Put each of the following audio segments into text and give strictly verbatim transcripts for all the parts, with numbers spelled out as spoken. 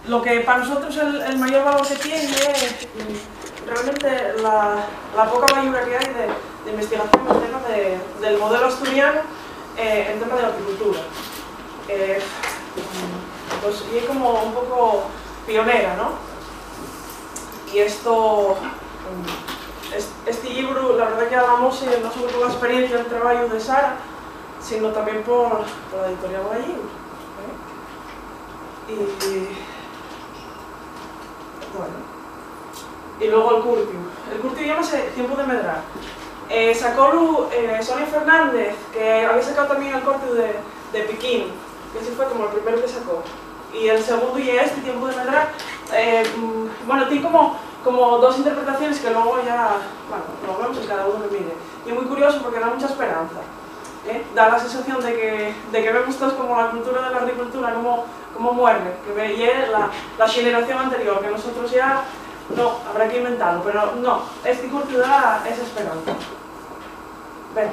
lo que para nosotros el, el mayor valor que tiene es realmente la, la poca mayura que hay de, de investigación en tema de, del modelo asturiano eh, en tema de horticultura. Eh, pues, y es como un poco pionera, ¿no? Y esto, este libro, la verdad que hablamos eh, no solo por la experiencia del trabajo de Sara, sino también por, por la editorial Galliu. ¿eh? Y bueno, y luego el Curtiu. El Curtiu llámase Tiempo de Medrar. Eh, sacó eh, Sonia Fernández, que había sacado también el corte de, de Piquín, que ese fue como el primero que sacó. Y el segundo y este, Tiempo de Medrar, eh, bueno, tiene como, como dos interpretaciones que luego ya, bueno, lo vemos y cada uno lo mire. Y es muy curioso porque da mucha esperanza. ¿eh? Da la sensación de que, de que vemos todos como la cultura de la agricultura, como, como muere, que ve la, la generación anterior, que nosotros ya, no, habrá que inventarlo, pero no, este curso da esa esperanza. Ven.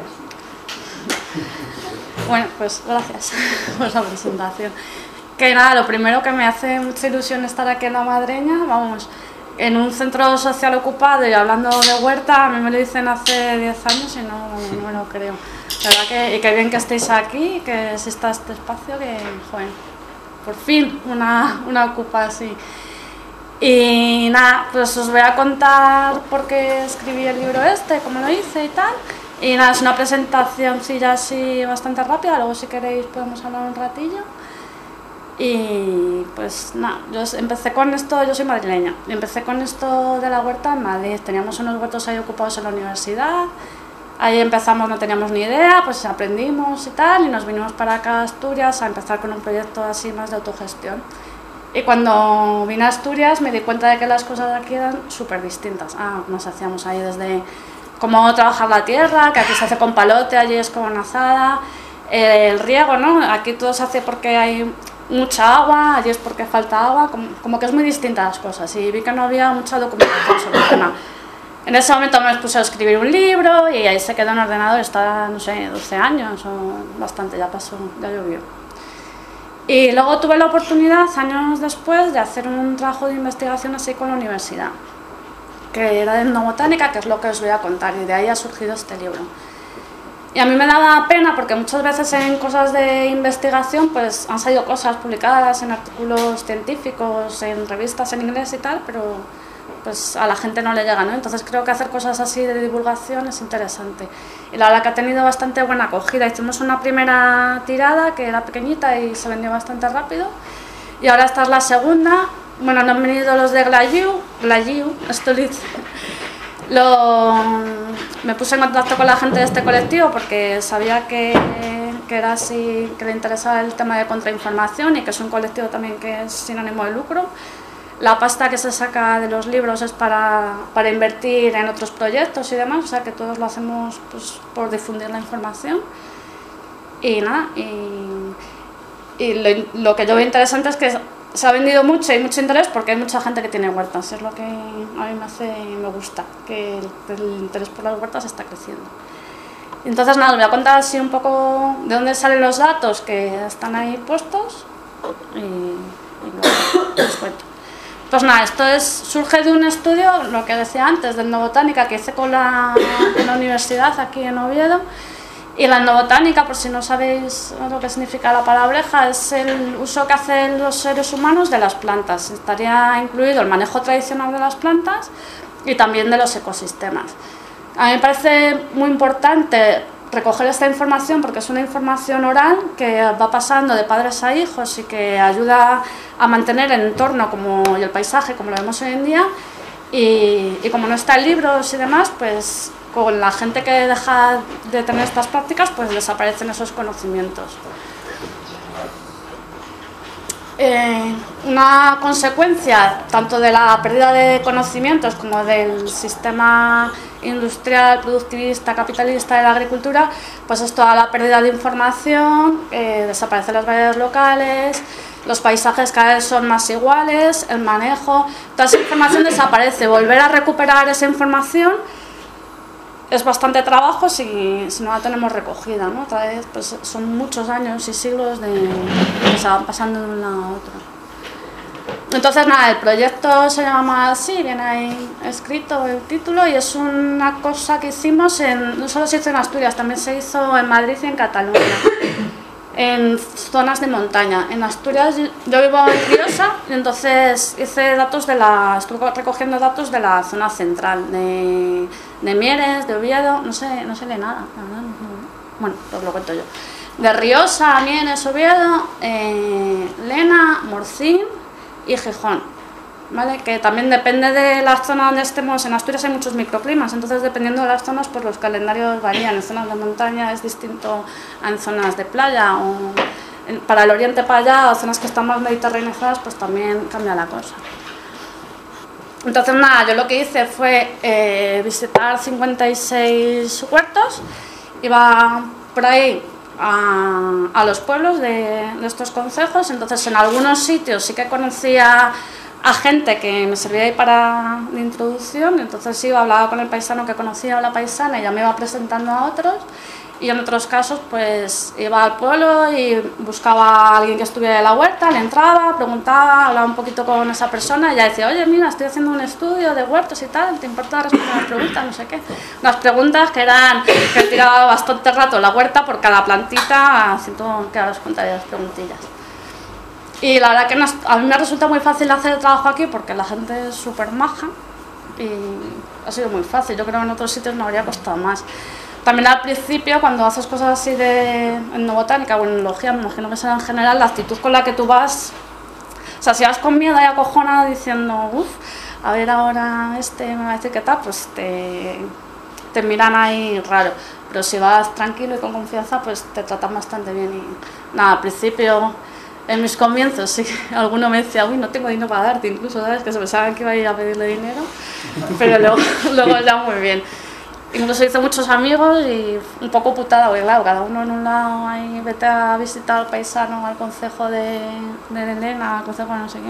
Bueno, pues gracias por la presentación. Que nada, lo primero que me hace mucha ilusión estar aquí en La Madreña, vamos, en un centro social ocupado y hablando de huerta, a mí me lo dicen hace diez años y no, no me lo creo. La verdad que, y qué bien que estéis aquí, que exista este espacio, que, joder, por fin una, una ocupa así. Y nada, pues os voy a contar por qué escribí el libro este, cómo lo hice y tal. Y nada, es una presentacióncilla así bastante rápida, luego si queréis podemos hablar un ratillo. Y pues nada, yo empecé con esto, yo soy madrileña, y empecé con esto de la huerta en Madrid. Teníamos unos huertos ahí ocupados en la universidad, ahí empezamos, no teníamos ni idea, pues aprendimos y tal, y nos vinimos para acá a Asturias a empezar con un proyecto así más de autogestión. Y cuando vine a Asturias me di cuenta de que las cosas de aquí eran súper distintas. Ah, nos hacíamos ahí desde cómo trabajar la tierra, que aquí se hace con palote, allí es con azada, el riego, ¿no? Aquí todo se hace porque hay mucha agua, allí es porque falta agua, como, como que es muy distinta las cosas, y vi que no había mucha documentación sobre el tema. En ese momento me puse a escribir un libro y ahí se quedó en ordenador, está, no sé, doce años o bastante, ya pasó, ya llovió. Y luego tuve la oportunidad, años después, de hacer un trabajo de investigación así con la universidad, que era de etnobotánica, que es lo que os voy a contar, y de ahí ha surgido este libro. Y a mí me daba pena porque muchas veces en cosas de investigación pues han salido cosas publicadas en artículos científicos, en revistas en inglés y tal, pero pues a la gente no le llega, ¿no? Entonces creo que hacer cosas así de divulgación es interesante. Y la verdad que ha tenido bastante buena acogida. Hicimos una primera tirada que era pequeñita y se vendió bastante rápido. Y ahora esta es la segunda. Bueno, no han venido los de Galliu, Galliu, esto lo hice. Lo, me puse en contacto con la gente de este colectivo porque sabía que, que era así, que le interesaba el tema de contrainformación y que es un colectivo también que es sin ánimo de lucro. La pasta que se saca de los libros es para, para invertir en otros proyectos y demás, o sea que todos lo hacemos pues, por difundir la información. Y nada, y, y lo, lo que yo veo interesante es que se ha vendido mucho y mucho interés porque hay mucha gente que tiene huertas, es lo que a mí me hace me gusta, que el, el interés por las huertas está creciendo. Entonces nada, os voy a contar así un poco de dónde salen los datos que están ahí puestos y, y luego os cuento. Pues nada, esto es, surge de un estudio, lo que decía antes, de etnobotánica que hice con la, con la universidad aquí en Oviedo. Y la etnobotánica, por si no sabéis lo que significa la palabreja, es el uso que hacen los seres humanos de las plantas. Estaría incluido el manejo tradicional de las plantas y también de los ecosistemas. A mí me parece muy importante recoger esta información porque es una información oral que va pasando de padres a hijos y que ayuda a mantener el entorno como, y el paisaje como lo vemos hoy en día. Y, y como no está en libros y demás, pues con la gente que deja de tener estas prácticas, pues desaparecen esos conocimientos. Eh, una consecuencia tanto de la pérdida de conocimientos como del sistema industrial, productivista, capitalista de la agricultura, pues es toda la pérdida de información, eh, desaparecen las variedades locales, los paisajes cada vez son más iguales, el manejo, toda esa información desaparece. Volver a recuperar esa información es bastante trabajo si, si no la tenemos recogida, ¿no? Otra vez pues son muchos años y siglos de que se van pasando de un lado a otro. Entonces nada, el proyecto se llama así, viene ahí escrito el título, y es una cosa que hicimos, en, no solo se hizo en Asturias, también se hizo en Madrid y en Cataluña, en zonas de montaña. En Asturias yo vivo en Riosa, y entonces hice datos de la, estuve recogiendo datos de la zona central, de, de Mieres, de Oviedo, no sé, no sé de nada, la verdad, no, no, bueno, os lo cuento yo. De Riosa, Mieres, Oviedo, eh, Lena, Morcín y Gijón, ¿vale? Que también depende de la zona donde estemos. En Asturias hay muchos microclimas, entonces dependiendo de las zonas pues los calendarios varían. En zonas de montaña es distinto a en zonas de playa, o en, para el oriente para allá, o zonas que están más mediterraneadas, pues también cambia la cosa. Entonces nada, yo lo que hice fue eh, visitar cincuenta y seis huertos, iba por ahí A, a los pueblos de, de estos concejos. Entonces en algunos sitios sí que conocía a gente que me servía ahí para de introducción, entonces iba, hablaba con el paisano que conocía o la paisana y ya me iba presentando a otros, y en otros casos pues iba al pueblo y buscaba a alguien que estuviera en la huerta, le entraba, preguntaba, hablaba un poquito con esa persona y ya decía, oye mira, estoy haciendo un estudio de huertos y tal, ¿te importa responder las preguntas? No sé qué. Unas preguntas que eran, que he tirado bastante rato en la huerta por cada plantita, así todo, que ahora os contaré las preguntillas. Y la verdad que nos, a mí me resulta muy fácil hacer el trabajo aquí porque la gente es súper maja y ha sido muy fácil. Yo creo que en otros sitios me habría costado más. También al principio, cuando haces cosas así de etnobotánica o etnología, me imagino que será en general, la actitud con la que tú vas, o sea, si vas con miedo y acojonada diciendo, uff, a ver ahora este me va a decir qué tal, pues te, te miran ahí raro. Pero si vas tranquilo y con confianza, pues te tratan bastante bien. Y nada, al principio, en mis comienzos, sí, alguno me decía, uy, no tengo dinero para darte, incluso, ¿sabes? Que se pensaban que iba a ir a pedirle dinero, pero luego, luego ya muy bien. Incluso hice muchos amigos y un poco putada, porque claro, cada uno en un lado, ahí vete a visitar al paisano, al concejo de, de Elena, al concejo de no sé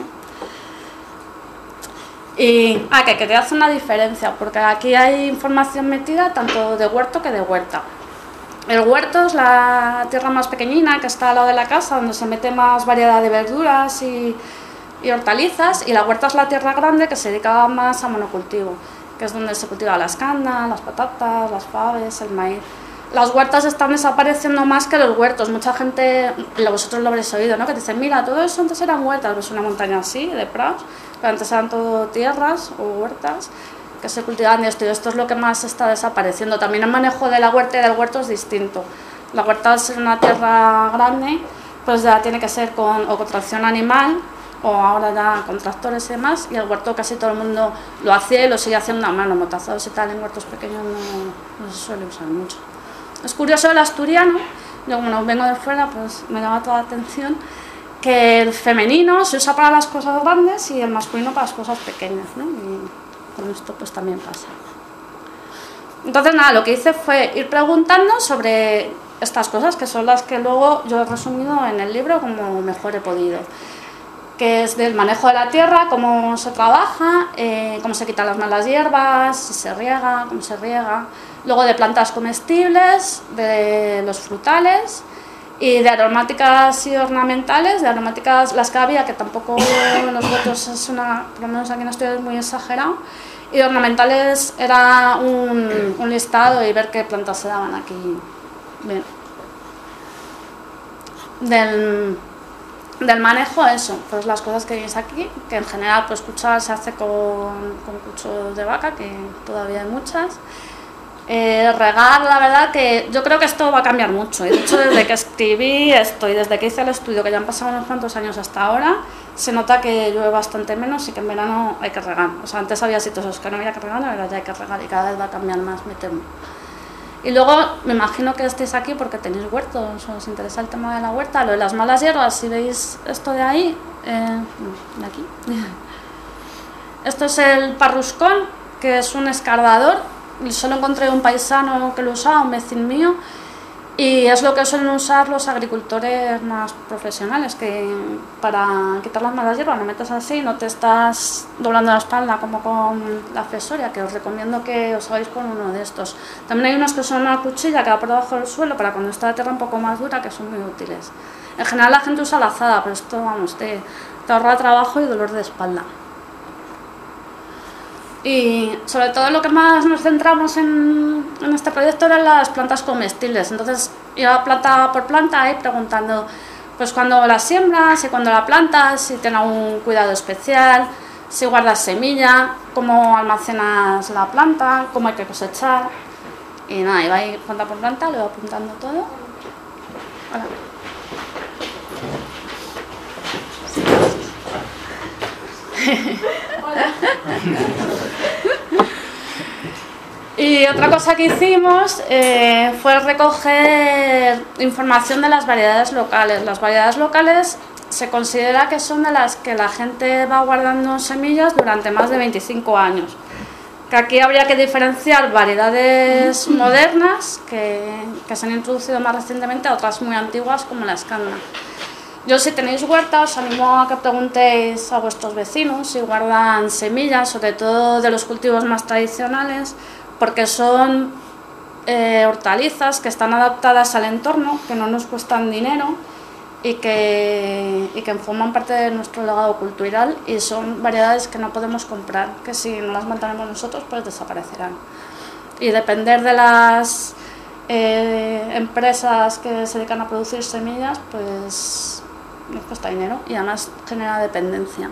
qué. Y, ah, que quería hacer una diferencia, porque aquí hay información metida tanto de huerto que de huerta. El huerto es la tierra más pequeñina que está al lado de la casa, donde se mete más variedad de verduras y, y hortalizas, y la huerta es la tierra grande que se dedica más a monocultivo, que es donde se cultiva la escanda, las patatas, las faves, el maíz. Las huertas están desapareciendo más que los huertos. Mucha gente, vosotros lo habréis oído, ¿no? Que dicen, mira, todo eso antes eran huertas, pues una montaña así, de prados, pero antes eran todo tierras o huertas que se cultivaban de esto, y esto es lo que más está desapareciendo. También el manejo de la huerta y del huerto es distinto. La huerta es una tierra grande, pues ya tiene que ser con, o con tracción animal, o ahora ya con tractores y demás, y el huerto casi todo el mundo lo hacía y lo sigue haciendo a mano. Motazados y tal en huertos pequeños no, no se suele usar mucho. Es curioso el asturiano, yo como no vengo de fuera, pues me llama toda la atención que el femenino se usa para las cosas grandes y el masculino para las cosas pequeñas, ¿no? Y con esto pues también pasa. Entonces nada, lo que hice fue ir preguntando sobre estas cosas, que son las que luego yo he resumido en el libro como mejor he podido, que es del manejo de la tierra, cómo se trabaja, eh, cómo se quitan las malas hierbas, si se riega, cómo se riega, luego de plantas comestibles, de los frutales y de aromáticas y ornamentales. De aromáticas las que había, que tampoco en los huertos es una, por lo menos aquí en Asturias es muy exagerado, y de ornamentales era un, un listado y ver qué plantas se daban aquí. Bien. Del... Del manejo, eso, pues las cosas que veis aquí, que en general pues cuchar se hace con, con cuchos de vaca, que todavía hay muchas. Eh, regar, la verdad que yo creo que esto va a cambiar mucho. De hecho, desde que escribí esto y desde que hice el estudio, que ya han pasado unos cuantos años hasta ahora, se nota que llueve bastante menos y que en verano hay que regar. O sea, antes había sitios en los que no había que regar, ahora ya hay que regar y cada vez va a cambiar más, me temo. Y luego me imagino que estéis aquí porque tenéis huertos, os interesa el tema de la huerta, lo de las malas hierbas. Si veis esto de ahí, eh, de aquí, esto es el parruscón, que es un escardador. Solo encontré un paisano que lo usaba, un vecino mío, Y es lo que suelen usar los agricultores más profesionales, que para quitar las malas hierbas lo metes así, no te estás doblando la espalda como con la fesoria, que os recomiendo que os hagáis con uno de estos. También hay unos que son una cuchilla que va por debajo del suelo para cuando está la tierra un poco más dura, que son muy útiles. En general la gente usa la azada, pero esto, vamos, te, te ahorra trabajo y dolor de espalda. Y sobre todo lo que más nos centramos en, en este proyecto eran las plantas comestibles. Entonces iba planta por planta ahí preguntando pues cuándo la siembras y cuándo la plantas, si tiene algún cuidado especial, si guardas semilla, cómo almacenas la planta, cómo hay que cosechar. Y nada, iba ahí planta por planta, lo iba apuntando todo. Hola. Hola. Y otra cosa que hicimos eh, fue recoger información de las variedades locales. Las variedades locales se considera que son de las que la gente va guardando semillas durante más de veinticinco años. Que aquí habría que diferenciar variedades modernas que, que se han introducido más recientemente a otras muy antiguas como la escanda. Yo, si tenéis huerta, os animo a que preguntéis a vuestros vecinos si guardan semillas, sobre todo de los cultivos más tradicionales, porque son eh, hortalizas que están adaptadas al entorno, que no nos cuestan dinero y que, y que forman parte de nuestro legado cultural, y son variedades que no podemos comprar, que si no las mantenemos nosotros pues desaparecerán. Y depender de las eh, empresas que se dedican a producir semillas, pues nos cuesta dinero y además genera dependencia.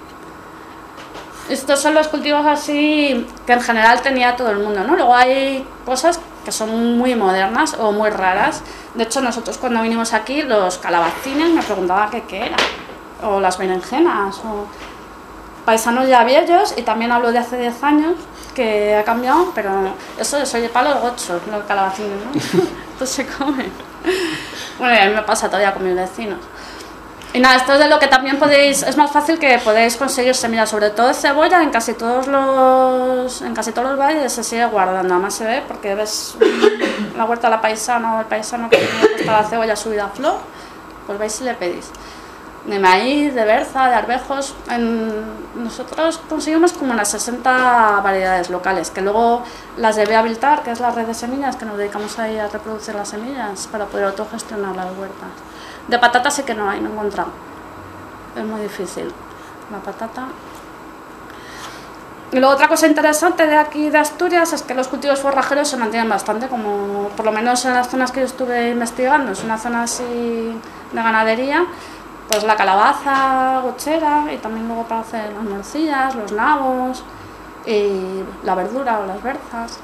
Estos son los cultivos así que en general tenía todo el mundo, ¿no? Luego hay cosas que son muy modernas o muy raras. De hecho, nosotros cuando vinimos aquí, los calabacines me preguntaban qué, qué era, o las berenjenas, o paisanos ya viejos, y también hablo de hace diez años, que ha cambiado, pero eso es oye para los gochos, los calabacines, ¿no? Esto se come. Bueno, y a mí me pasa todavía con mis vecinos. Y nada, esto es de lo que también podéis, es más fácil que podéis conseguir semillas, sobre todo de cebolla, en casi todos los en casi todos los valles se sigue guardando, además se ve porque ves la huerta de la paisana o el paisano que tiene puesta la cebolla subida a flor, pues vais y le pedís. De maíz, de berza, de arvejos, en, nosotros conseguimos como unas sesenta variedades locales, que luego las de Beaviltar, que es la red de semillas, que nos dedicamos ahí a reproducir las semillas para poder autogestionar las huertas. De patata sí que no hay, no he encontrado. Es muy difícil. La patata. Y luego otra cosa interesante de aquí de Asturias es que los cultivos forrajeros se mantienen bastante, como por lo menos en las zonas que yo estuve investigando, es una zona así de ganadería, pues la calabaza gochera y también luego para hacer las morcillas, los nabos y la verdura o las berzas.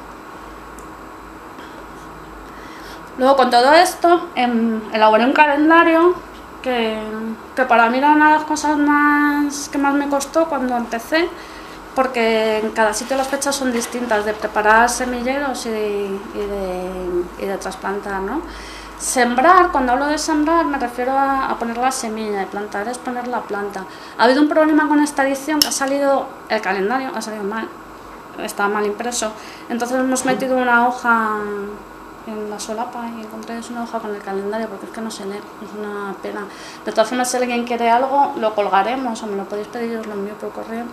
Luego, con todo esto, em, elaboré un calendario que, que para mí era una de las cosas más, que más me costó cuando empecé, porque en cada sitio las fechas son distintas, de preparar semilleros y de, y de, y de trasplantar, ¿no? Sembrar, cuando hablo de sembrar me refiero a, a poner la semilla, y plantar es poner la planta. Ha habido un problema con esta edición, que ha salido, el calendario ha salido mal, está mal impreso, entonces hemos metido una hoja en la solapa y encontré una hoja con el calendario porque es que no se lee, es una pena. De todas formas, si alguien quiere algo, lo colgaremos o me lo podéis pedir y os lo envío por correo.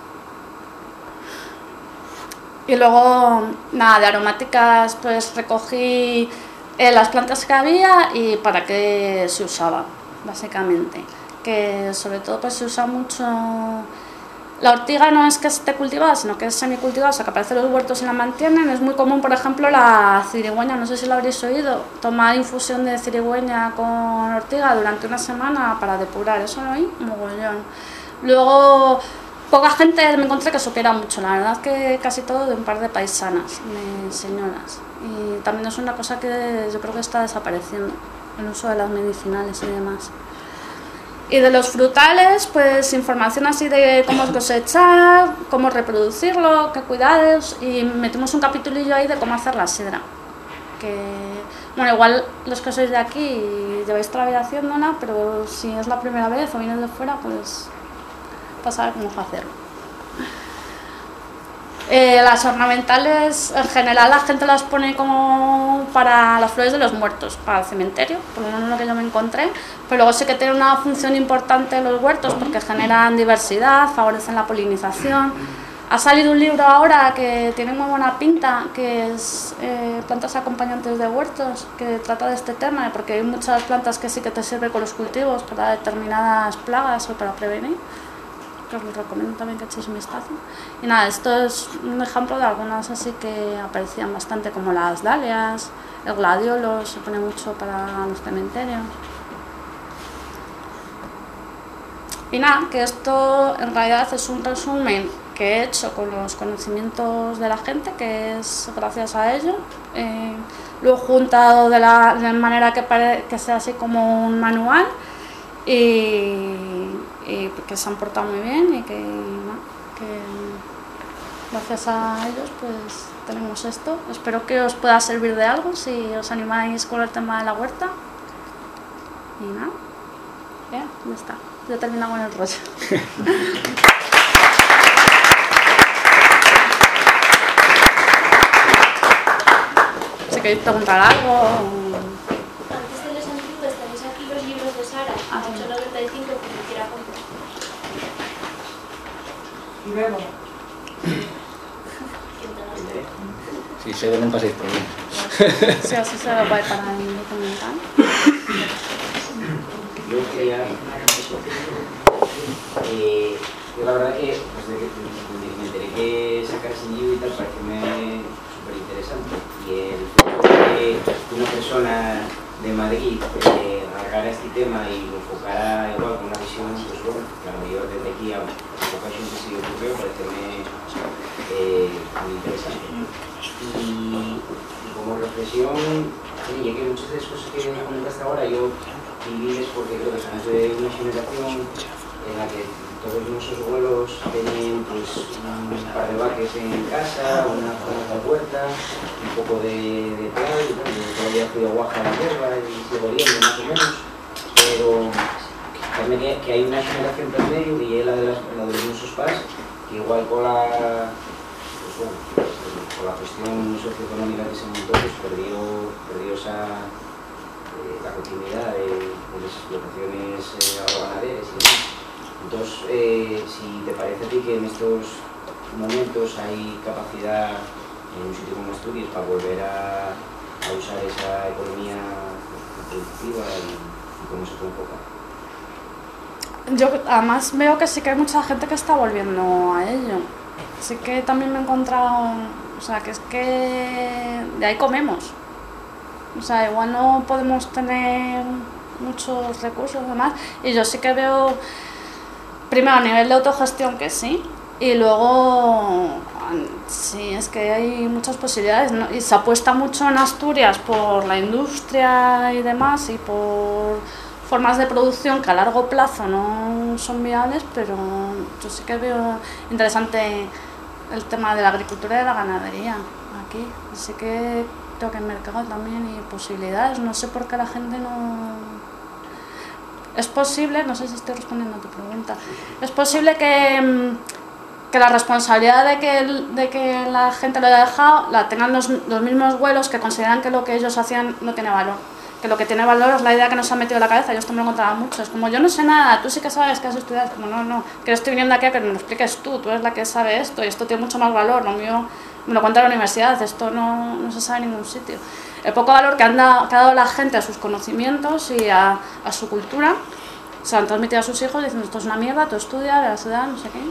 Y luego, nada, de aromáticas, pues recogí eh, las plantas que había y para qué se usaba, básicamente. Que sobre todo pues se usa mucho. La ortiga no es que esté cultivada, sino que es semicultivada, o sea que aparece en los huertos y la mantienen. Es muy común, por ejemplo, la cirigüeña, no sé si lo habréis oído, tomar infusión de cirigüeña con ortiga durante una semana para depurar, eso lo oí, mogollón. Luego, poca gente me encontré que supiera mucho, la verdad que casi todo de un par de paisanas, de señoras. Y también es una cosa que yo creo que está desapareciendo, el uso de las medicinales y demás. Y de los frutales, pues información así de cómo cosechar, cómo reproducirlo, qué cuidados, y metimos un capitulillo ahí de cómo hacer la sidra. Que, bueno, igual los que sois de aquí lleváis toda la vida haciéndola, pero si es la primera vez o vienes de fuera, pues para saber cómo hacerlo. Eh, las ornamentales, en general la gente las pone como para las flores de los muertos, para el cementerio, por lo menos lo que yo me encontré, pero luego sí que tienen una función importante en los huertos porque generan diversidad, favorecen la polinización. Ha salido un libro ahora que tiene muy buena pinta, que es eh, plantas acompañantes de huertos, que trata de este tema, porque hay muchas plantas que sí que te sirven con los cultivos para determinadas plagas o para prevenir, que os lo recomiendo también que echéis un vistazo. Y nada, esto es un ejemplo de algunas así que aparecían bastante, como las dalias, el gladiolo se pone mucho para los cementerios. Y nada, que esto en realidad es un resumen que he hecho con los conocimientos de la gente, que es gracias a ello. Eh, lo he juntado de la de manera que, pare, que sea así como un manual y, y que se han portado muy bien y que, no, que gracias a ellos pues tenemos esto. Espero que os pueda servir de algo si os animáis con el tema de la huerta. Y nada, ya, ya está, ya terminamos el rollo. Si queréis preguntar algo. Antes de los antiguos tenéis aquí los libros de Sara, Ah, ocho noventa y cinco, que me quiera comprar. Y luego, Si se ven, paséis por mí. Sí, así se lo puede para el documental. Yo quería, eh, yo la verdad que pues, de, de, de, me enteré que sacar ese libro y tal parece súper interesante, y el hecho de que una persona de Madrid eh, agarrara este tema y lo enfocara igual con una visión, pues bueno, la mayor desde aquí a ocasión que se le ocurrió, parece eh, muy interesante. Y, y como reflexión, ya que muchas de las cosas que comentaste ahora yo viví es porque creo que somos de una generación en la que todos nuestros abuelos tenían pues un par de vaques en casa, una zona de puerta, un poco de, de tal, y bueno, yo todavía fui a Guaja la hierba y sigo oliendo más o menos, pero también que, que hay una generación por medio, y es la de, las, la de nuestros padres, que igual con la, pues bueno, con la cuestión socioeconómica que se montó, pues perdió, perdió esa, eh, la continuidad de, de las explotaciones eh, agroganaderas y demás. Entonces, eh, si te parece a ti que en estos momentos hay capacidad en un sitio como Asturias para volver a, a usar esa economía productiva y, y cómo se puede enfocar. Yo además veo que sí que hay mucha gente que está volviendo a ello. Sí que también me he encontrado, o sea, que es que de ahí comemos. O sea, igual no podemos tener muchos recursos y demás. Y yo sí que veo, primero a nivel de autogestión que sí, y luego sí, es que hay muchas posibilidades, ¿no? Y se apuesta mucho en Asturias por la industria y demás, y por formas de producción que a largo plazo no son viables, pero yo sí que veo interesante el tema de la agricultura y de la ganadería aquí. Así que creo que hay mercado también y posibilidades. No sé por qué la gente no... Es posible, no sé si estoy respondiendo a tu pregunta, es posible que, que la responsabilidad de que, de que la gente lo haya dejado la tengan los, los mismos vuelos que consideran que lo que ellos hacían no tiene valor. Que lo que tiene valor es la idea que nos han metido en la cabeza. Yo esto me lo encontraba mucho. Es como, yo no sé nada, tú sí que sabes que has estudiado. Es como, no, no, que yo estoy viniendo aquí a que me lo expliques tú, tú eres la que sabe esto y esto tiene mucho más valor. Lo mío me lo cuenta la universidad, esto no, no se sabe en ningún sitio. El poco valor que, han dado, que ha dado la gente a sus conocimientos y a, a su cultura se han transmitido a sus hijos diciendo, esto es una mierda, tú estudias, la ciudad, no sé qué.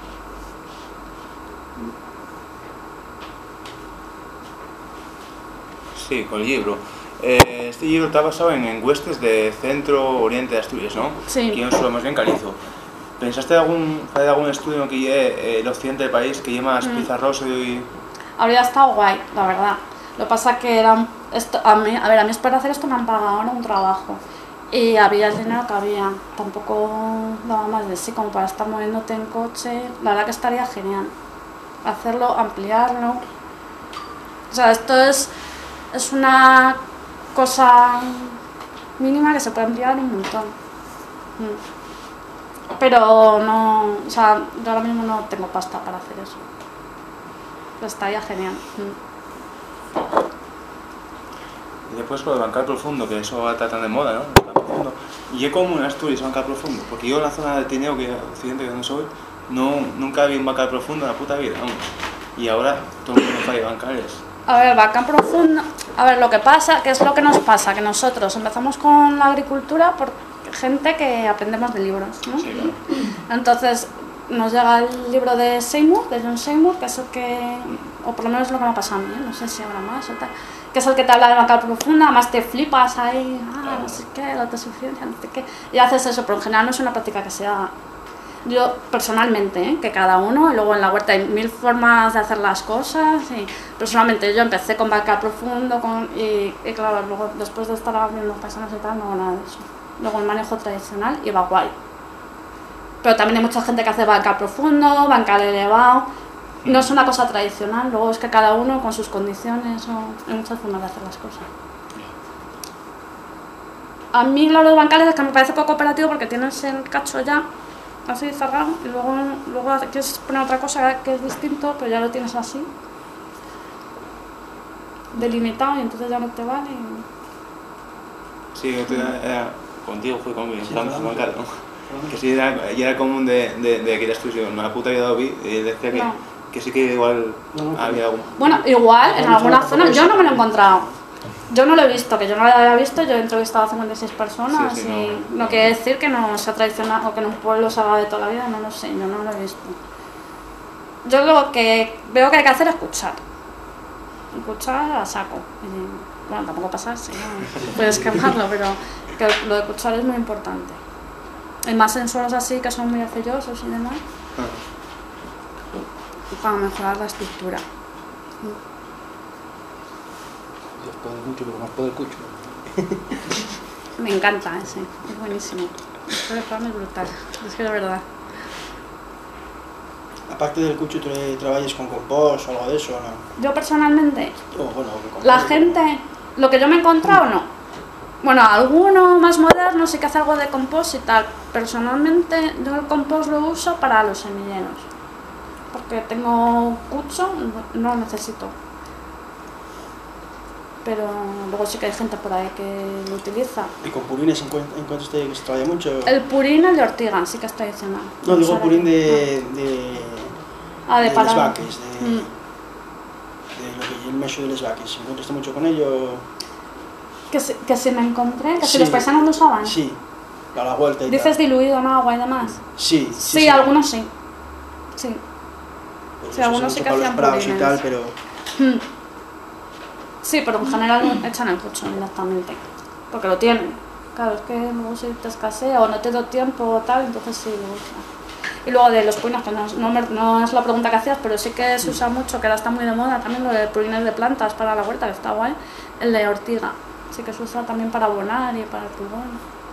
Sí, con el libro. Eh, este libro está basado en encuestas de centro-oriente de Asturias, ¿no? Sí. Aquí nosotros más bien Calizo. ¿Pensaste en algún, hacer algún estudio que lleve eh, el occidente del país, que lleve más mm. pizarroso y...? Habría estado guay, la verdad. Lo que pasa que era un, esto, a, mí, a ver, a mí es para hacer esto me han pagado ahora un trabajo. Y había el dinero que había. Tampoco daba más de sí, como para estar moviéndote en coche. La verdad que estaría genial. Hacerlo, ampliarlo. O sea, esto es, es una cosa mínima que se puede ampliar un montón. Pero no, o sea, yo ahora mismo no tengo pasta para hacer eso. Pues estaría genial. Y después con el bancal profundo, que eso ahora está tan de moda, ¿no? El bancal profundo. ¿Y es común en Asturias un bancal profundo? Porque yo en la zona de Tineo, que occidente, que no soy, no, nunca había un bancal profundo en la puta vida, vamos. Y ahora todo el mundo falla bancales. A ver, bancal profundo... A ver, lo que pasa, ¿qué es lo que nos pasa? Que nosotros empezamos con la agricultura por gente que aprendemos de libros, ¿no? Sí, claro. Entonces nos llega el libro de Seymour, de John Seymour, que es el que, o por lo menos es lo que me ha pasado a mí, ¿eh? No sé si habrá más o tal, que es el que te habla de bancal profunda, además te flipas ahí, ah, no sé qué, la autosuficiencia, no sé qué, y haces eso, pero en general no es una práctica que se haga. Yo personalmente, ¿eh? Que cada uno, y luego en la huerta hay mil formas de hacer las cosas, y personalmente yo empecé con bancal profundo, con, y, y claro, luego después de estar viendo personas y tal, no hago nada de eso. Luego el manejo tradicional y va guay. Pero también hay mucha gente que hace bancal profundo, bancal elevado. No es una cosa tradicional, luego es que cada uno con sus condiciones, o hay muchas formas de hacer las cosas. A mí lo de los bancales es que me parece poco operativo porque tienes el cacho ya así cerrado y luego, luego quieres poner otra cosa que es distinto, pero ya lo tienes así delimitado y entonces ya no te vale. Y... Sí, yo era, contigo fui con mi bancal, ¿no? Que sí, era, ya era común de, de, de aquella exclusión, me la puta había dado vi y decía que, no. que sí que igual no, no, había algún... Bueno, igual en alguna zona, yo no me lo he encontrado, yo no lo he visto, que yo no lo había visto, yo he entrevistado a cincuenta y seis personas sí, sí, y no. no quiere decir que no sea tradicional o que en un pueblo se haga de toda la vida, no lo sé, yo no lo he visto. Yo lo que veo que hay que hacer es escuchar, escuchar a saco, y, bueno, tampoco pasarse, ¿no? Puedes quemarlo, pero que lo de escuchar es muy importante. Hay más en suelos así que son muy arcillosos y demás, Ah. para mejorar la estructura. Después de mucho, pero más por el cucho. Me encanta ese, es buenísimo. El programa es brutal, es que de verdad. Aparte del cucho, ¿tú trabajas con compost o algo de eso o no? Yo personalmente, Oh, bueno, con la compost, gente, lo que yo me he encontrado, no. Bueno, alguno más moderno sí que hace algo de compost y tal. Personalmente yo el compost lo uso para los semilleros. Porque tengo cucho, no lo necesito. Pero luego sí que hay gente por ahí que lo utiliza. ¿Y con purines encuentras usted que se trabaja mucho? El purín, el de ortiga, sí que es tradicional. No, digo el purín de... de ah, de, de para... les vaques, de, mm. de lo que es el meso de les vaques. ¿Encuentras usted mucho con ello? Que si, que si me encontré, que Sí. si los paisanos lo usaban. Sí, a la vuelta y ¿Dices tal. diluido en agua y demás? Sí, sí, Sí, sí. algunos sí. Sí. Pues sí, eso algunos se sí usa que para hacían los prados y purines. tal, pero... Mm. Sí, pero en general echan el cucho directamente. Porque lo tienen. Claro, es que luego si te escasea o no te doy tiempo o tal, entonces sí lo usan. Y luego de los purinos, que no, no, me, no es la pregunta que hacías, pero sí que se usa mucho, que ahora está muy de moda también lo de purines de plantas para la huerta, que está guay, el de ortiga. Sí que se usa también para abonar y para el pulgón.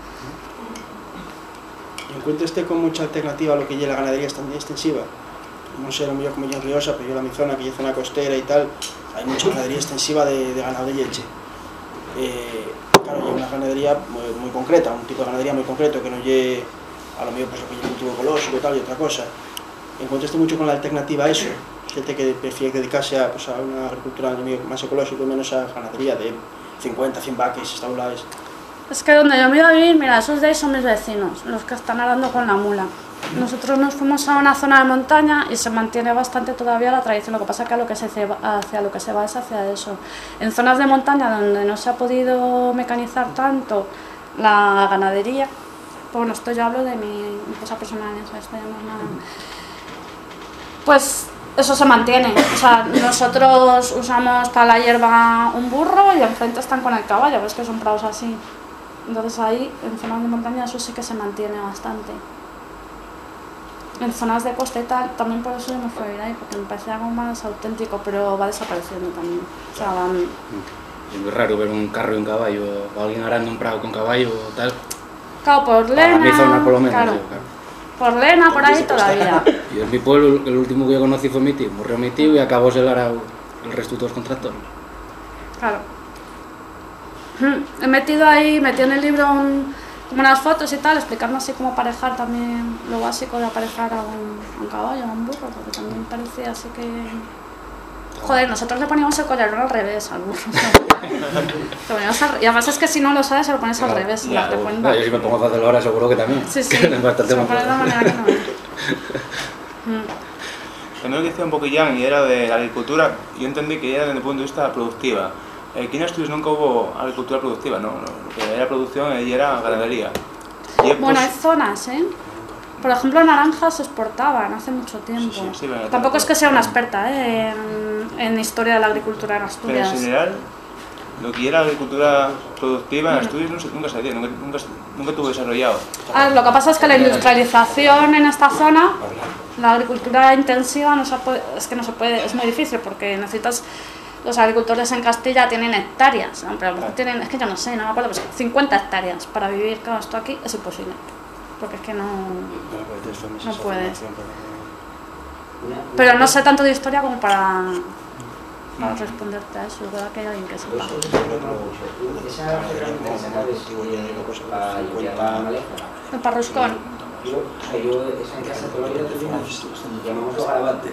¿Encuentra usted con mucha alternativa a lo que lleva la ganadería extensiva? No sé, lo mío como yo en Riosa, pero yo en mi zona, que es zona costera y tal, hay mucha ganadería extensiva de, de ganado de leche. Eh, claro, hay una ganadería muy, muy concreta, un tipo de ganadería muy concreto, que no lleve a lo mejor pues, lo que lleva un cultivo ecológico y tal, y otra cosa. ¿Encuentra usted mucho con la alternativa a eso? Gente que prefiere dedicarse a, pues, a una agricultura más ecológica y menos a ganadería de cincuenta, cien vacas estabuladas. Es que donde yo me iba a vivir, mira, esos de ahí son mis vecinos, los que están arando con la mula. Nosotros nos fuimos a una zona de montaña y se mantiene bastante todavía la tradición, lo que pasa es que a lo que se va, hacia lo que se va es hacia eso. En zonas de montaña donde no se ha podido mecanizar tanto la ganadería, bueno, esto yo hablo de mi cosa personal, eso, esto ya no es nada. Pues eso se mantiene, o sea, nosotros usamos para la hierba un burro y enfrente están con el caballo, ves que son prados así. Entonces ahí, en zonas de montaña, eso sí que se mantiene bastante. En zonas de costa y tal, también por eso yo me fui a ir ahí, porque me parece algo más auténtico, pero va desapareciendo también. O sea, van... Es muy raro ver un carro y un caballo, o alguien arando un prado con caballo o tal. Claro, por Lena... A mi zona por lo menos, claro. yo, claro. Por Lena, por ahí todavía. Y en mi pueblo, el último que yo conocí fue mi tío, murió mi tío y acabó el arado el resto de todos con tractor. Claro. He metido ahí, metí en el libro un, como unas fotos y tal, explicando así cómo aparejar también lo básico de aparejar a un, a un caballo, a un burro, porque también parecía así que Joder, nosotros le poníamos el collarón al revés al burro. Lo poníamos al- y además es que si no lo sabes, se lo pones al Claro, revés. ya, la te bueno, cuenta. yo si me pongo a hacerlo ahora seguro que también. Sí, sí. Que es bastante Se lo más pones de la fácil. manera que no es. Mm. Cuando decía un poco Jan y era de la agricultura, yo entendí que era desde el punto de vista productiva. Aquí en Asturias nunca hubo agricultura productiva, ¿no? Lo que era producción allí era ganadería. Y es, Bueno, hay pues, zonas, ¿eh? Por ejemplo, naranjas se exportaban hace mucho tiempo. Sí, sí, sí, venga, Tampoco te- es que sea una experta ¿eh? en, en historia de la agricultura en pero Asturias. en general, lo que era agricultura productiva en Asturias no se- nunca se hacía, nunca, nunca, nunca tuvo desarrollado. Ah, lo que pasa es que la industrialización en esta zona, la agricultura intensiva, no se puede, es que no se puede, es muy difícil porque necesitas. Los agricultores en Castilla tienen hectáreas, pero a lo mejor tienen, es que yo no sé, no me acuerdo, pues cincuenta hectáreas para vivir. Claro, esto aquí es imposible, porque es que no. No puedes. Una- Pero no sé tanto de historia como para, para responderte a eso. Yo creo que hay alguien que sepa. Dos cosas que me llaman mucho. Esa ferramenta que sacabas eh, para limpiar la maleza. El parruscón. Yo, yo esa en casa toda la vida tuvimos, llamámoslo garabato.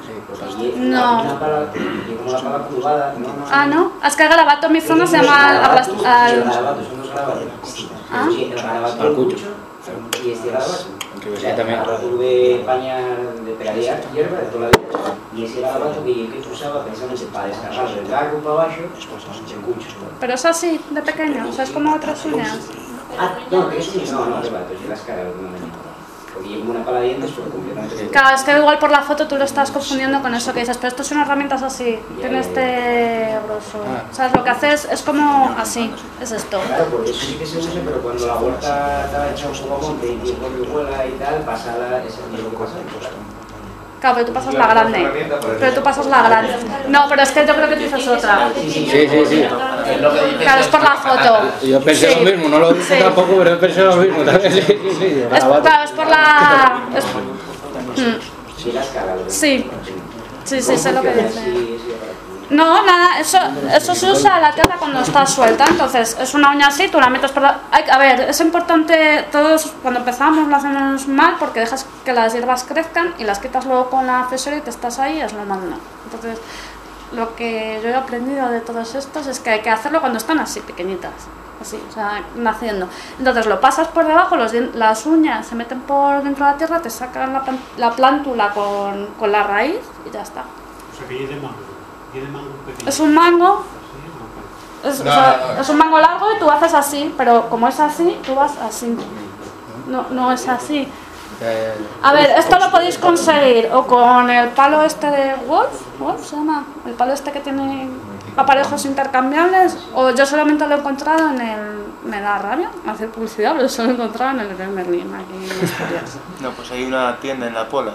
Y No. Una pala, y como la pala curvada, no, no. Ah, ¿no? Es que el garabato en mi zona se llama al, El al- garabato, son dos garabatos. Ah. Sí, el garabato Al el cucho. cucho y este garabato. Aunque yo sé también. Garabato de paña de pegaría hierba de toda la vida. Y ese garabato que yo que usaba precisamente para descargar del garro para abajo, el cucho. Pero es así, de pequeño, o sea, es como otras uñas. Ah, no, que eso no, no, que va, entonces las caras no me porque llevo una pala de dientes, pero completamente. Claro, es que igual por la foto tú lo estás confundiendo con eso que dices, pero esto son herramientas así, tiene este grosor. O sea, lo que haces es como así, es esto. Claro, porque eso sí que se usa, pero cuando la huerta está hecha un poco a monte y tiempo que huela y tal, pasa la, ese es lo que pasa. Claro, pero tú pasas la grande. Pero tú pasas la grande. No, pero es que yo creo que tú dices otra. Sí, sí, Sí, sí, sí. Claro, es por la foto. Yo pensé Sí. lo mismo, no lo dije Sí. tampoco, pero yo pensé lo mismo también. Sí, sí, sí. Es, Garabato. claro, es por la... es- Mm, Sí, las caras. Sí. Sí, sí, sé lo que funciona dice. así, sí, para ti. No, nada, eso, eso se usa la tierra cuando está suelta, entonces es una uña así, tú la metes por la... Hay- a ver, es importante, todos cuando empezamos lo hacemos mal porque dejas que las hierbas crezcan y las quitas luego con la fesora y te estás ahí, es lo malo. Entonces, lo que yo he aprendido de todos estos es que hay que hacerlo cuando están así, pequeñitas, así, o sea, naciendo. Entonces lo pasas por debajo, los dien- las uñas se meten por dentro de la tierra, te sacan la, plan- la plántula con, con la raíz y ya está. O sea, que es de mango. Y de mango pequeño. Es un mango, Sí, es, o sea, es un mango largo y tú haces así, pero como es así, tú vas así. No, no es así. Ya, ya, ya. A ver, esto lo podéis conseguir o con el palo este de Wolf, Wolf se llama, el palo este que tiene aparejos intercambiables, o yo solamente lo he encontrado en el... Me da rabia hacer publicidad, pero solo lo he encontrado en el Leroy Merlin, aquí en Asturias. No, pues hay una tienda en La Pola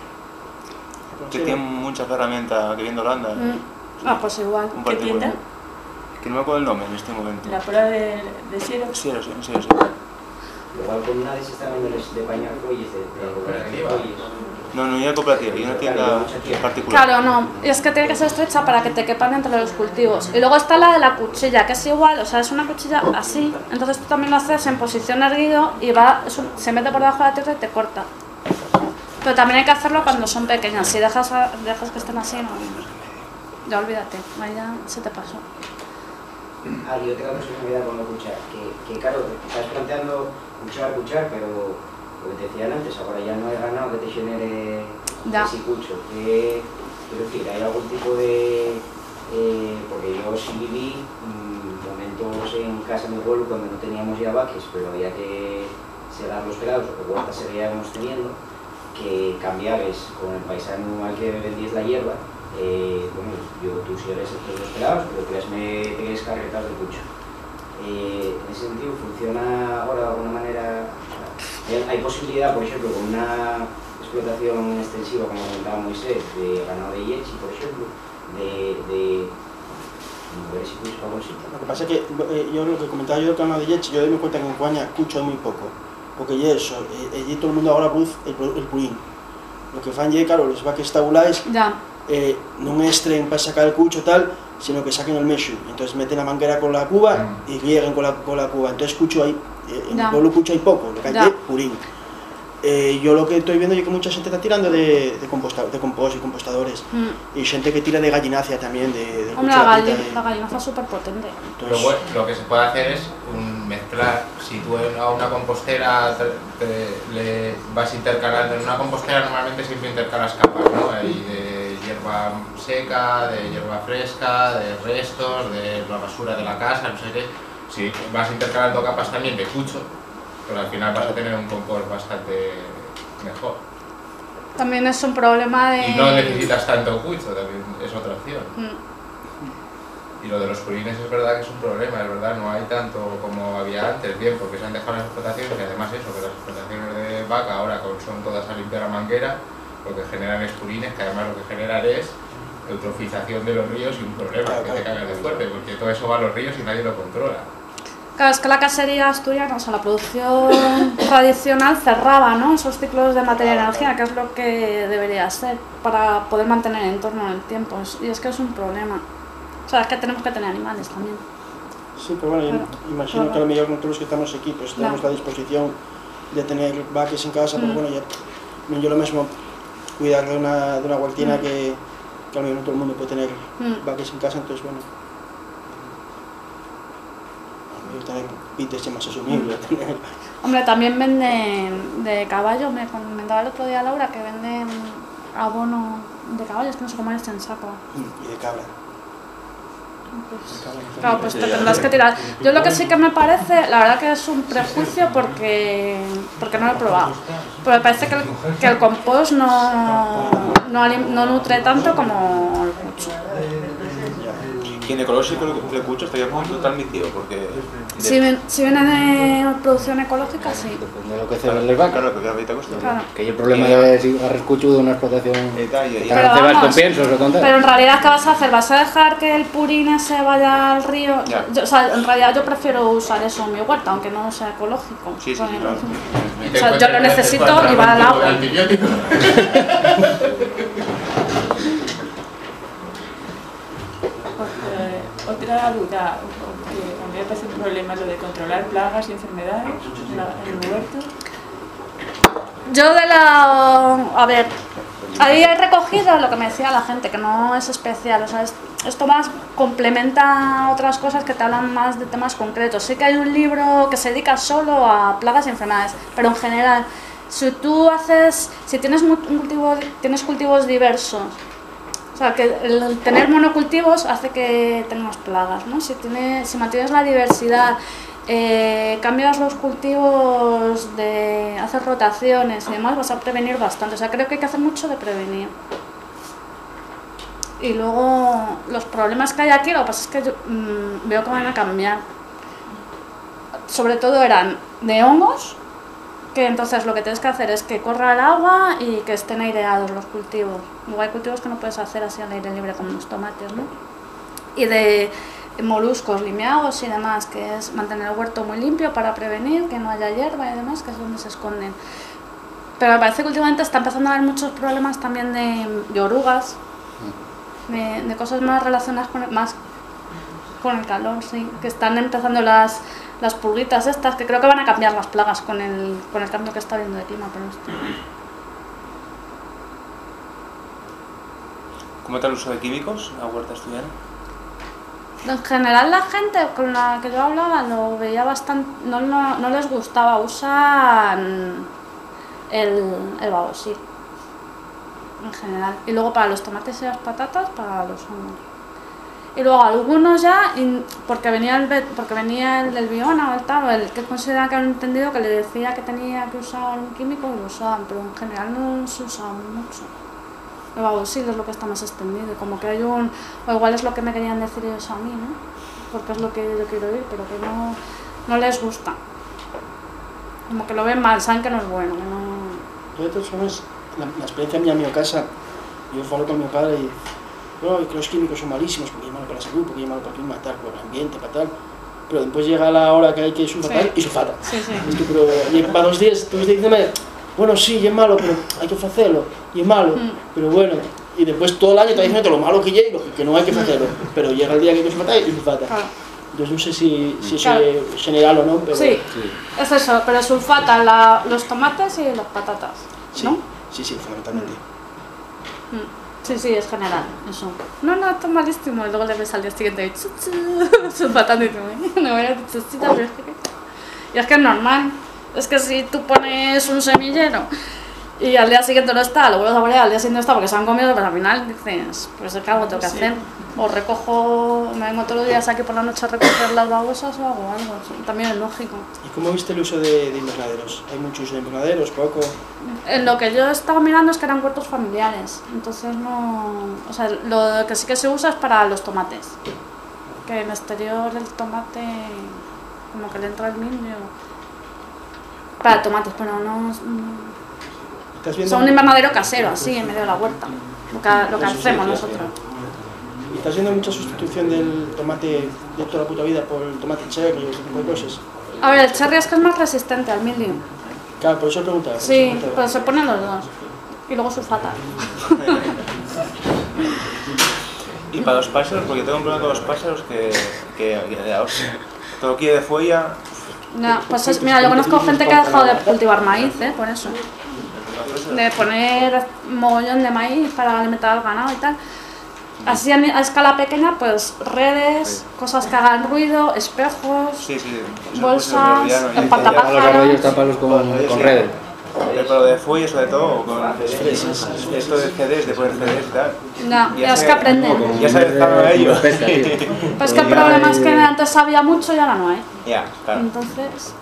que tiene muchas herramientas que viene de Holanda. Mm. Ah, pues igual. Un ¿Qué particular. tienda? Que no me acuerdo el nombre en este momento. La prueba de, de cielo. Sí, sí, sí, sí. Igual con una de esas estaban de pañar folles, de, de, de folles. No, no hay una cooperativa, hay una tienda particular. Claro, no. Y es que tiene que ser estrecha para que te quepan entre los cultivos. Y luego está la de la cuchilla, que es igual, o sea, es una cuchilla así. Entonces tú también lo haces en posición erguido y va, es un- se mete por debajo de la tierra y te corta. Pero también hay que hacerlo cuando son pequeñas. Si dejas, a- dejas que estén así, no. Ya olvídate, ahí ya se te pasó. Ah, y otra cosa que me da con lo cuchar, que, que claro, te estás planteando cuchar, cuchar, pero lo que te decían antes, ahora ya no hay ganado que te genere Ya. ese cucho. Que, quiero decir, hay algún tipo de... Eh, porque yo sí viví mm, momentos en casa de mi pueblo cuando no teníamos ya vaques, pero había que segar los pelados, o que huertas seguíamos teniendo, que cambiabas con el paisano al que vendías la hierba. Eh, bueno, yo, tú si eres estos dos pelados, pero tú me te quedes carretas de cucho. Eh, en ese sentido, ¿funciona ahora de alguna manera? O sea, hay, hay posibilidad, por ejemplo, con una explotación extensiva, como comentaba Moisés, de ganado de yechi, por ejemplo, de, de mover ese cucho para algún sitio. Lo que pasa es que eh, yo lo que comentaba yo del canal de Yechi, yo doy cuenta que en Coaña cucho hay muy poco, porque ya eso, eh, allí todo el mundo ahora produce el, pro- el purín. Lo que fan ya, claro, los vaques tabulais, Ya. eh, non estren para sacar el cucho tal, sino que saquen el meshu. Entonces meten la manguera con la cuba y lleguen con la, con la cuba. Entonces cucho hay, eh, en Ya. el pueblo cucho hay poco, lo que hay Ya. es purín. Eh, yo lo que estoy viendo es que mucha gente está tirando de, de, composta, de compost y compostadores. Mm. Y gente que tira de gallinacia también, de, de Hombre, la, cucharita gallina, y- la gallinaza es súper potente. Pero bueno, lo que se puede hacer es un mezclar. Si tú a una compostera te, te- le vas intercalando, en una compostera normalmente siempre intercalas capas, ¿no? Hay de hierba seca, de hierba fresca, de restos, de la basura de la casa, no sé qué. Si vas intercalando capas también de cucho, pues al final vas a tener un compost bastante mejor. También es un problema de... Y no necesitas tanto cucho, también es otra opción. Mm. Y lo de los purines es verdad que es un problema, es verdad, no hay tanto como había antes, bien, porque se han dejado las explotaciones y además eso, que las explotaciones de vaca ahora como son todas a limpiar a manguera, lo que generan es purines, que además lo que generan es eutrofización de los ríos y un problema, que te cagas de fuerte, porque todo eso va a los ríos y nadie lo controla. Claro, es que la casería asturiana, o sea, la producción tradicional cerraba, ¿no?, esos ciclos de materia y energía, que es lo que debería ser para poder mantener el entorno en el tiempo. Y es que es un problema. O sea, es que tenemos que tener animales también. Sí, pero bueno, Claro. yo imagino Claro. que a lo mejor nosotros que estamos aquí, pues tenemos No. la disposición de tener vacas en casa, pero Mm. bueno, ya, yo lo mismo cuidar de una, de una huertina Mm. que, que a lo mejor no todo el mundo puede tener Mm. vacas en casa, entonces bueno. A lo mejor tener pites es más asumible, tener... Hombre, también venden de caballo, me comentaba el otro día Laura que venden abono de caballos, que no sé cómo es en saco. y de cabra. Pues, claro, pues te tendrás que tirar. Yo lo que sí que me parece, la verdad que es un prejuicio porque, porque no lo he probado, pero me parece que el, que el compost no, no, alim- no nutre tanto como el cucho. Y en ecológico el cucho estaría total mi tío, porque... Si, ven- si viene de producción ecológica, sí. Depende de lo que ceben las vacas. Claro, porque ahorita cuesta. Claro. Que hay el problema de si agarres cucho de una explotación Y tal, y- y- que Pero no te vas vamos, con piensos o con tal. Pero en realidad, ¿qué vas a hacer? ¿Vas a dejar que el purín ese vaya al río? Ya. Yo- o sea, en realidad yo prefiero usar eso en mi huerta, aunque no sea ecológico. Sí, sí, sí, Porque- claro. Y O te sea, yo encuentras lo a veces necesito cuando y va al un tubo agua. de antibióticos. Porque otra duda, porque a mí me parece un problema lo de controlar plagas y enfermedades en, la- en el huerto. Yo de la... A ver, ahí he recogido lo que me decía la gente, que no es especial, o sea, es- esto más complementa otras cosas que te hablan más de temas concretos. Sí que hay un libro que se dedica solo a plagas y enfermedades, pero en general, si tú haces, si tienes mu- un cultivo, tienes cultivos diversos, o sea, que el tener monocultivos hace que tengas plagas, ¿no? Si, tienes, si mantienes la diversidad, eh, cambias los cultivos, de, haces rotaciones y demás, vas a prevenir bastante. O sea, creo que hay que hacer mucho de prevenir. Y luego, los problemas que hay aquí, lo que pasa es que yo mmm, veo que van a cambiar. Sobre todo eran de hongos, que entonces lo que tienes que hacer es que corra el agua y que estén aireados los cultivos. Luego hay cultivos que no puedes hacer así al aire libre como los tomates, ¿no? Y de moluscos limiados y demás, que es mantener el huerto muy limpio para prevenir que no haya hierba y demás, que es donde se esconden. Pero me parece que últimamente está empezando a haber muchos problemas también de, de orugas, de, de cosas más relacionadas con el, más con el calor, sí, que están empezando las las pulguitas estas, que creo que van a cambiar las plagas con el, con el cambio que está habiendo de clima. Pero esto. ¿Cómo está el uso de químicos en la huerta asturiana? En general la gente con la que yo hablaba lo veía bastante, no, no, no les gustaba, usan el, el babosil en general. Y luego para los tomates y las patatas, para los hongos. Y luego algunos ya, porque venía el, porque venía el del biona o el tal, o el que considera que han entendido que le decía que tenía que usar un químico y lo usaban, pero en general no se usaba mucho. El babosil es lo que está más extendido, como que hay un... o igual es lo que me querían decir ellos a mí, ¿no? Porque es lo que yo quiero oír, pero que no, no les gusta. Como que lo ven mal, saben que no es bueno, que no... Yo de todas formas, la, la experiencia mía en mi casa, yo falo con mi padre y bueno, que los químicos son malísimos porque es malo para la salud, porque es malo para el clima, tal, para el ambiente, para tal. Pero después llega la hora que hay que sulfatar Sí. y sulfata. Sí, sí. Es que, pero lleva dos días, tú diciéndome, bueno, sí, es malo, pero hay que hacerlo, y es malo, Mm. pero bueno. Y después todo el año te diciendo lo malo que llega y lo que no hay que hacerlo. Pero llega el día que hay que sulfatar y sulfata. Claro. Yo no sé si, si eso Claro. es general o no, pero... Sí, es eso, pero sulfata la, los tomates y las patatas, Sí, ¿no? sí, sí, fundamentalmente. Mm. Sí, sí, es general, eso. No, no, está malísimo. Y luego le ves al día siguiente y chu, chu, sulfatando y tú, no voy a decir chusita, pero es que... Y es que es normal. Es que si tú pones un semillero y al día siguiente no está, lo vuelves a poner, al día siguiente no está porque se han comido, pues al final dices, pues es que algo tengo que hacer. O recojo, me vengo todos los días aquí por la noche a recoger las babosas o hago algo. También es lógico. ¿Y cómo viste el uso de, de invernaderos? ¿Hay mucho uso de invernaderos? ¿Poco? En lo que yo estaba mirando es que eran huertos familiares, entonces no... O sea, lo que sí que se usa es para los tomates. Que en el exterior el tomate, como que le entra el mildio. Para tomates, pero no... ¿Estás viendo? Son un invernadero casero, así, en medio de la huerta. Lo que, lo que hacemos nosotros. ¿Y estás viendo mucha sustitución del tomate de toda la puta vida por el tomate cherry o ese tipo de cosas? A ver, el cherry es que es más resistente al mildio. Claro, por eso preguntaba. por eso Sí, preguntaba. pues se ponen los dos. Y luego sulfata. Y para los pájaros, porque tengo un problema con los pájaros que, que, que de ahora. Todo aquí de fuella. No, pues es- mira, yo conozco gente que ha dejado de cultivar maíz, ¿eh? Por eso. De poner mogollón de maíz para alimentar al ganado y tal. Así a, ni- a escala pequeña, pues redes, cosas que hagan ruido, espejos, Sí, sí. eso bolsas, pues, ya no- ya- A los espantapájaros. arroyos tapalos con, con redes. Pero lo de fuelle, sobre todo, con esto de C Ds, de poner C Ds y tal. No, Ya es sé- que aprenden. Ya se dejaron a ellos. Pesca, tío. Pues que el problema es que antes había mucho y ahora no hay. Ya, claro. Entonces,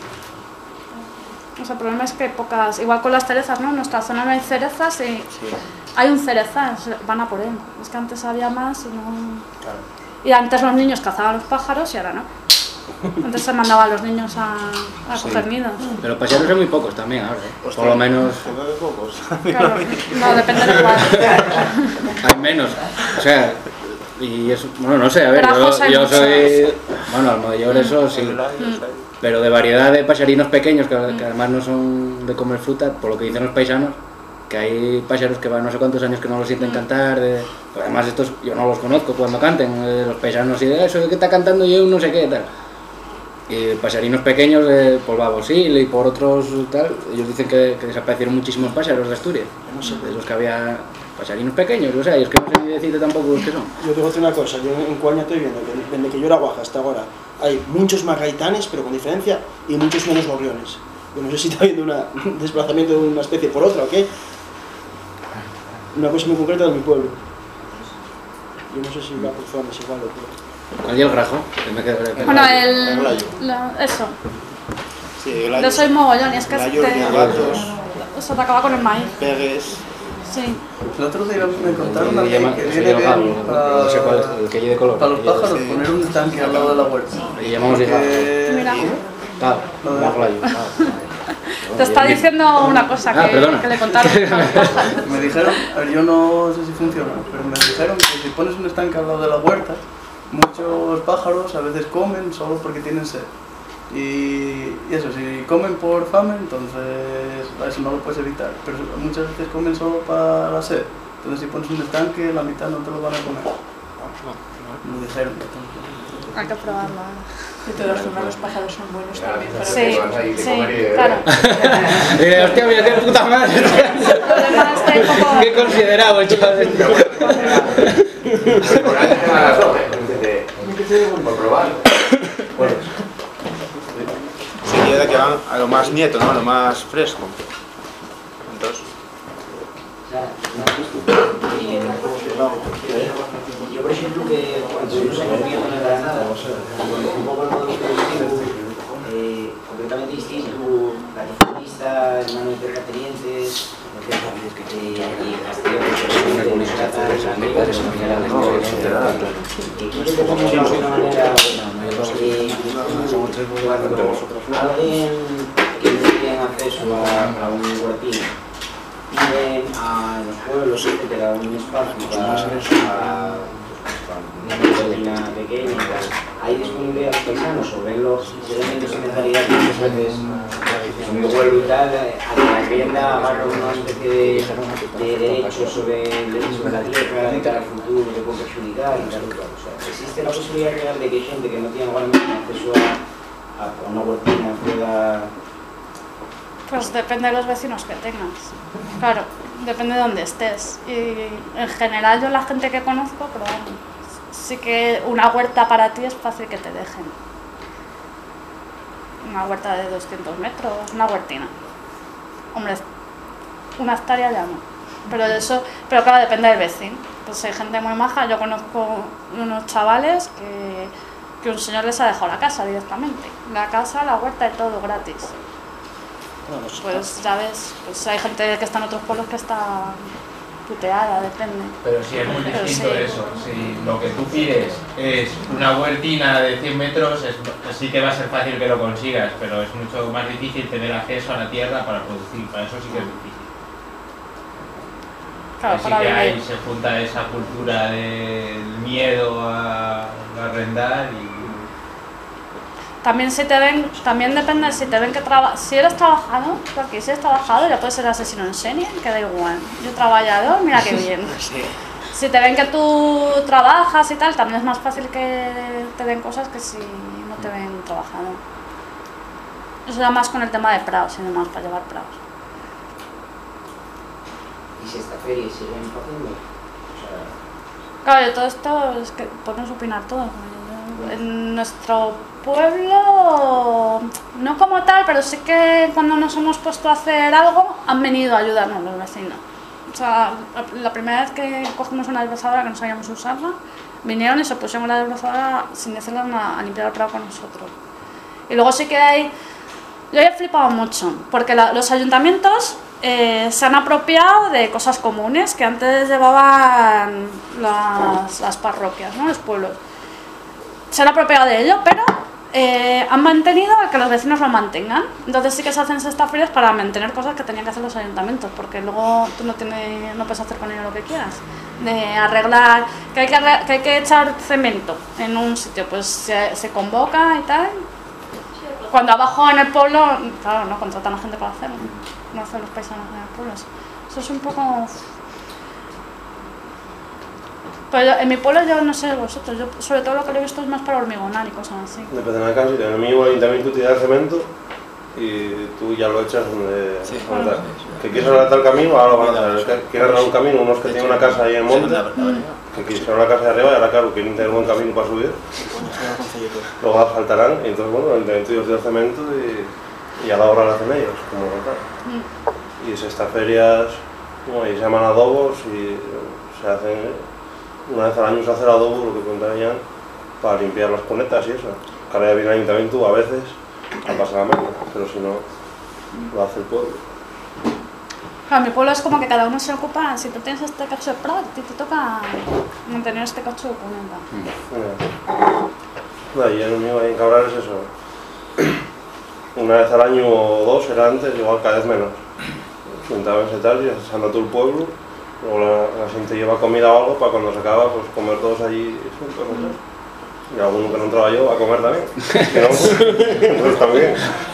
o sea, el problema es que hay pocas, igual con las cerezas, ¿no? En nuestra zona no hay cerezas y hay un cerezal, se- van a por él. Es que antes había más y no... Claro. Y antes los niños cazaban los pájaros y ahora no. Antes se mandaba a los niños a, a coger nidos. Pero pasearos hay muy pocos también ahora, ¿eh? Por lo menos Tengo de pocos. Claro, no, depende de cuál. hay menos. O sea, y eso, bueno, no sé, a ver, Pero yo, ajos hay yo muchos. soy, bueno, al mayor eso sí, pero de variedad de pasarinos pequeños que, que además no son de comer fruta, por lo que dicen los paisanos, que hay pájaros que van no sé cuántos años que no los sienten cantar, de, pues además estos yo no los conozco cuando canten, eh, los paisanos y de eso, que está cantando yo no sé qué, tal. Y pasarinos pequeños, eh, por Babosil y por otros tal, ellos dicen que, que desaparecieron muchísimos pájaros de Asturias, no sé, de los que había pasarinos pequeños, o sea, y es que no sé ni decirte tampoco qué son. Yo te voy a decir una cosa, yo en Coaña estoy viendo que desde que yo era guaja hasta ahora hay muchos más gaitanes, pero con diferencia, y muchos menos gorriones. Yo no sé si está habiendo una- un desplazamiento de una especie por otra o qué. Una cosa muy concreta de mi pueblo. Yo no sé si va por zonas igual o qué. ¿Cuál y el grajo? Que me queda- Bueno, el... lo- eso. Sí, Yo soy mogollón y es que la te, lluvia, gatos, eso te acaba con el maíz. pegues. Sí. El otro día me contaron Se una ley llama- que se viene llama bien Gabo, para, no sé cuál es, el que lleve color. para los el que lleve- pájaros, sí. poner un tanque al lado de la huerta. Le llamamos Porque- hígado. Mira. Claro, Lo de- la glayo, claro. Te está diciendo una cosa Ah, que, perdona. que le contaron a los pájaros. Me dijeron, a ver, yo no sé si funciona, pero me dijeron que si pones un estanque al lado de la huerta, muchos pájaros a veces comen solo porque tienen sed. Y, y eso, si comen por fame, entonces eso no lo puedes evitar. Pero muchas veces comen solo para la sed. Entonces si pones un estanque, la mitad no te lo van a comer. Me dijeron. Hay que probarlo. De todas formas, los pájaros son buenos también para Sí, sí, claro. Eh, hostia, mira qué puta madre. El problema es que hay poco... Qué considerado, chaval. Por probar. Sí, de que van a lo más nieto, ¿no? A lo más fresco. Entonces, Yo, por ejemplo, que cuando yo se movía en la Granada, un poco el modo de eh, completamente distinto, latifundista, hermano de terratenientes, eh, y en Castellón, que nos trata de la América, que son minerales, ¿no? Y creo que tenemos de alguna manera, eh, cuando alguien que no tiene acceso a, a un huertín, viven a los pueblos, etcétera, un espacio para una cocina pequeña y tal. ¿Hay disponibilidad de paisanos o ven los elementos y mentalidades que muchas veces son mi pueblo y tal, a que vivienda agarra una especie de, de derechos sobre, sobre la tierra de cara al futuro que puede perjudicar y tal. O sea, existe la posibilidad real de que gente que no tiene ahora mismo acceso a, a una huertina pueda... Pues depende de los vecinos que tengas. Claro, depende de dónde estés. Y en general yo la gente que conozco, pero bueno, sí que una huerta para ti es fácil que te dejen. Una huerta de doscientos metros, una huertina. Hombre, una hectárea ya no. Pero eso, pero claro, depende del vecino. Pues hay gente muy maja, yo conozco unos chavales que, que un señor les ha dejado la casa directamente. La casa, la huerta y todo gratis. Pues ya ves, pues hay gente que está en otros pueblos que está puteada, depende. Pero sí, es muy Pero distinto sí. eso. Si lo que tú pides es una huertina de cien metros, es, sí que va a ser fácil que lo consigas, pero es mucho más difícil tener acceso a la tierra para producir. Para eso sí que es difícil. Claro, Así para que ahí vivir. se junta esa cultura del miedo a, a arrendar y... También si te ven, también depende si te ven que trabajas, si eres trabajador, porque si eres trabajador ya puedes ser asesino en serie, que da igual. Yo trabajador, mira qué bien. Si te ven que tú trabajas y tal, también es más fácil que te den cosas que si no te ven trabajador. Eso ya más con el tema de praos y demás, para llevar praos. ¿Y si esta feria siguen haciendo? O sea... Claro, yo todo esto es que podemos opinar todos. En nuestro pueblo, no como tal, pero sí que cuando nos hemos puesto a hacer algo, han venido a ayudarnos los vecinos. O sea, la primera vez que cogimos una desbrozadora que no sabíamos usarla, vinieron y se pusieron la desbrozadora sin decirles nada a limpiar el prado con nosotros. Y luego sí que hay... Yo he flipado mucho, porque la, los ayuntamientos eh, se han apropiado de cosas comunes que antes llevaban las, las parroquias, ¿no? Los pueblos. Se han apropiado de ello, pero eh, han mantenido a que los vecinos lo mantengan. Entonces sí que se hacen estas ferias para mantener cosas que tenían que hacer los ayuntamientos, porque luego tú no, tienes, no puedes hacer con ello lo que quieras. De arreglar, que hay que, arreglar, que, hay que echar cemento en un sitio, pues se, se convoca y tal. Cuando abajo en el pueblo, claro, no contratan a gente para hacerlo, no hacen los paisanos en el pueblo. Eso es un poco... Pero yo, en mi pueblo yo no sé vosotros, yo sobre todo lo que he visto es más para hormigonar y cosas así. Depende de la casa, en el mío el ayuntamiento te da el cemento y tú ya lo echas donde... Sí. donde tal. Que quieres arreglar el camino, ahora lo van a hacer. Que quieres arreglar un camino, unos que tienen una casa ahí en monte, que quieres arreglar la casa de arriba y ahora claro, quieren tener un buen camino para subir, luego faltarán y entonces bueno, el ayuntamiento ellos da el cemento y, y a la hora lo hacen ellos, como tal. Y es estas ferias, bueno, y se llaman adobos y se hacen... Una vez al año se hace el adobo, lo que contarían, para limpiar las cunetas y eso. Que ahora ya viene el ayuntamiento a veces a pasar la máquina, pero si no, lo hace el pueblo. Claro, mi pueblo es como que cada uno se ocupa, si tú tienes este cacho de prado, a ti te toca mantener este cacho de cuneta. Y en el mío, ahí en Cabral es eso. Una vez al año o dos, era antes, igual cada vez menos. Juntaban y tal, y se anda todo el pueblo. Luego la, la gente lleva comida o algo para cuando se acaba, pues comer todos allí juntos, ¿no? Y alguno que no entraba yo va a comer también. Que no, entonces también.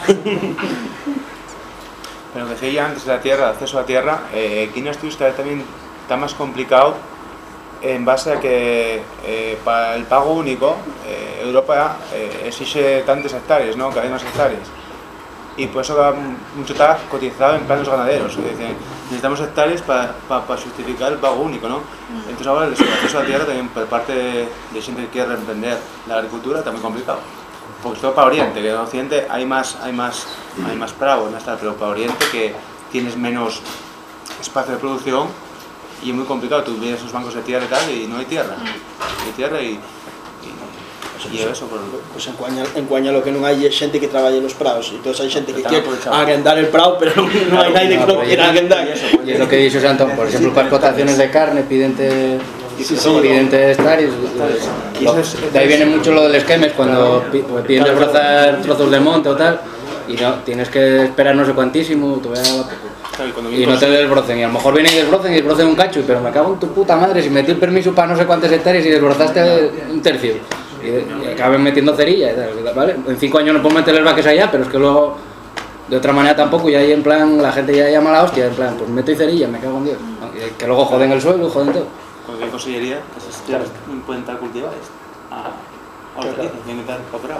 Pero lo que decía antes de la tierra, el acceso a la tierra, eh, aquí en estudios cada vez también está más complicado en base a que eh, para el pago único eh, Europa eh, exige tantos hectáreas, ¿no? Cada vez más hectáreas. Y por eso mucho está cotizado en planos ganaderos. Es decir, necesitamos hectáreas para pa, pa justificar el pago único, ¿no? Entonces ahora el acceso a la tierra también por parte de, de gente que quiere reemprender la agricultura está muy complicado. Porque todo para Oriente, que en Occidente hay más, hay más, hay más prado, ¿no? Pero para Oriente que tienes menos espacio de producción y es muy complicado. Tú vienes esos bancos de tierra y tal y no hay tierra. No hay tierra y... Y eso, por... Pues en Cuaña, en Cuaña lo que non hai é xente que traballa nos prados, entonces hai xente que quere arrendar el prado, pero non, non hai nadie que non quera arrendar. Y es lo que dice Antón, por ejemplo, para explotaciones de carne, pidente, sí, sí, pidente hectáreas, de ahí viene mucho lo del esquemes, cuando piden desbrozar trozos de monte o tal, y no, tienes que esperar no sé cuantísimo, tú veas, y no te desbrocen, y a lo mejor vienen y desbrocen y desbrocen un cacho, pero me cago en tu puta madre, si metí el permiso para no sé cuántas hectáreas y desbrozaste un tercio. Y, y acaben metiendo cerilla, ¿vale? En cinco años no puedo meter el vaques allá, pero es que luego de otra manera tampoco, y ahí en plan la gente ya llama a la hostia, en plan, pues meto y cerilla, me cago en Dios. ¿No? Que luego joden el suelo, joden todo. Cualquier cosillería, esas tierras pueden estar cultivadas. Ah, hortalizas, tienen que estar cooperadas.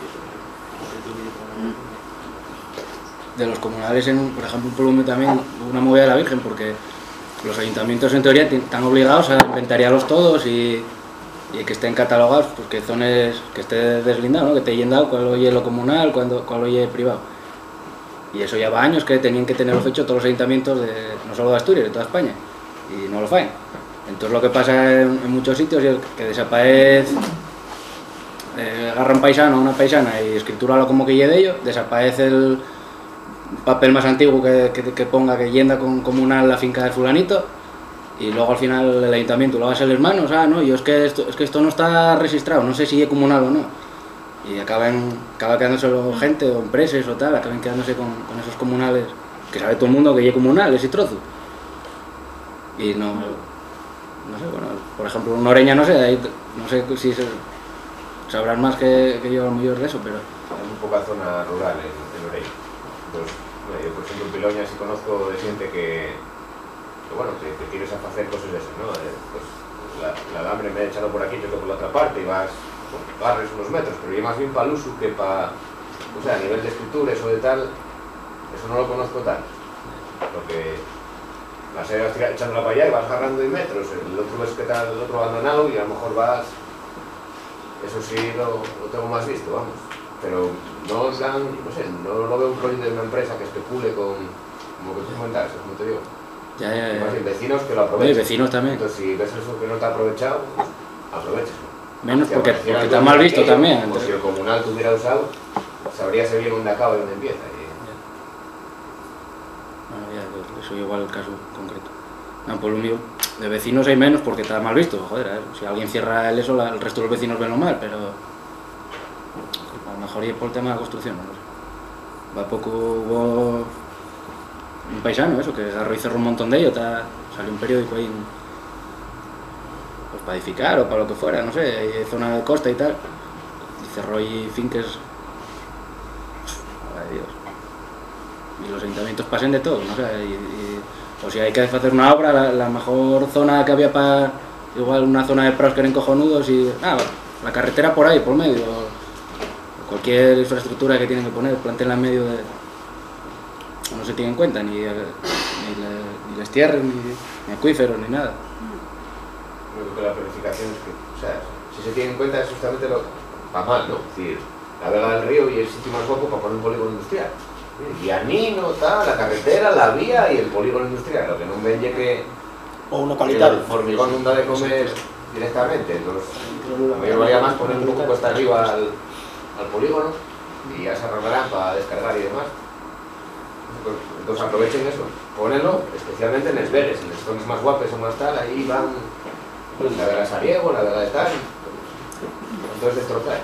De los comunales, en, por ejemplo, en Pueblo también hubo una movida de la Virgen, porque los ayuntamientos en teoría están obligados a inventariarlos todos y, y que estén catalogados, pues que zonas, que esté deslindado, ¿no? Que te hayan dado cuál oye lo comunal, cuál, cuál oye privado. Y eso ya va años que tenían que tenerlo hecho todos los ayuntamientos, de, no solo de Asturias, de toda España, y no lo hacen. Entonces lo que pasa en, en muchos sitios es que desaparece, eh, agarra un paisano o una paisana y escritúralo como que lleve de ello, desaparece el papel más antiguo que, que, que ponga que yenda con comunal la finca del fulanito, y luego al final el ayuntamiento lo va a hacer las manos, ah, no, yo es que esto, es que esto no está registrado, no sé si es comunal o no, y acaban, acaba quedándose gente o empresas o tal, acaban quedándose con, con esos comunales, que sabe todo el mundo que es comunal, ese trozo, y no, no sé, bueno, por ejemplo en Oreña no sé, ahí, no sé si se, sabrán más que, que yo a lo mejor de eso, pero... Hay muy poca zona rural en, en Oreña. Pues, bueno, yo por ejemplo en Piloña sí conozco de gente que, que bueno, que, que quieres hacer cosas de esas, ¿no? Eh, pues la, la alambre me he echado por aquí, yo por la otra parte y vas, bueno, barres unos metros, pero yo más bien para el uso que para, o sea, a nivel de escritura, eso de tal, eso no lo conozco tanto, porque vas a ir echándola para allá y vas agarrando y metros, el otro ves que está el otro abandonado y a lo mejor vas, eso sí lo, lo tengo más visto, vamos. Pero no os dan, no sé, no lo veo un rollo de una empresa que especule con, como que tú comentabas, como te digo. Ya, ya, ya. Más bien vecinos que lo aprovechen. Sí, vecinos también. Entonces si ves eso que no te ha aprovechado, aprovechalo. Menos porque, porque está mal visto aquello, también. Como si el comunal te hubiera usado, sabrías bien dónde acaba y dónde empieza. Y... Bueno, ya, eso igual el caso concreto. No, por lo mío, de vecinos hay menos porque está mal visto, joder, ¿eh? Si alguien cierra el eso, el resto de los vecinos ven lo mal, pero... A lo mejor y por el tema de la construcción, no sé. Va poco hubo un paisano, eso, que agarró y cerró un montón de ellos, salió un periódico ahí, pues para edificar o para lo que fuera, no sé, hay zona de costa y tal, y cerró ahí finques, ay Dios, y los ayuntamientos pasen de todo, no sé, y, y, o si hay que hacer una obra, la, la mejor zona que había para, igual una zona de praos que eran cojonudos y, nada, la carretera por ahí, por medio, cualquier infraestructura que tienen que poner, plantearla en medio de... no se tiene en cuenta, ni, ni, la, ni las tierras, ni, ni acuíferos, ni nada. Creo que la planificación es que, o sea, si se tiene en cuenta es justamente lo va mal, ¿no? Es decir, la vega del río y el sitio más guapo para poner un polígono industrial. Y Anino, tal, la carretera, la vía y el polígono industrial, lo que no ven ya que... O una calidad. El hormigón no da de comer directamente, entonces a mí me valía más poner un poco cuesta arriba al, al polígono y ya se arreglarán para descargar y demás. Entonces aprovechen eso, ponenlo especialmente en esberes, en las zonas más guapes o más tal, ahí van pues, la vega de Sariego, la vega de tal, entonces destrozar.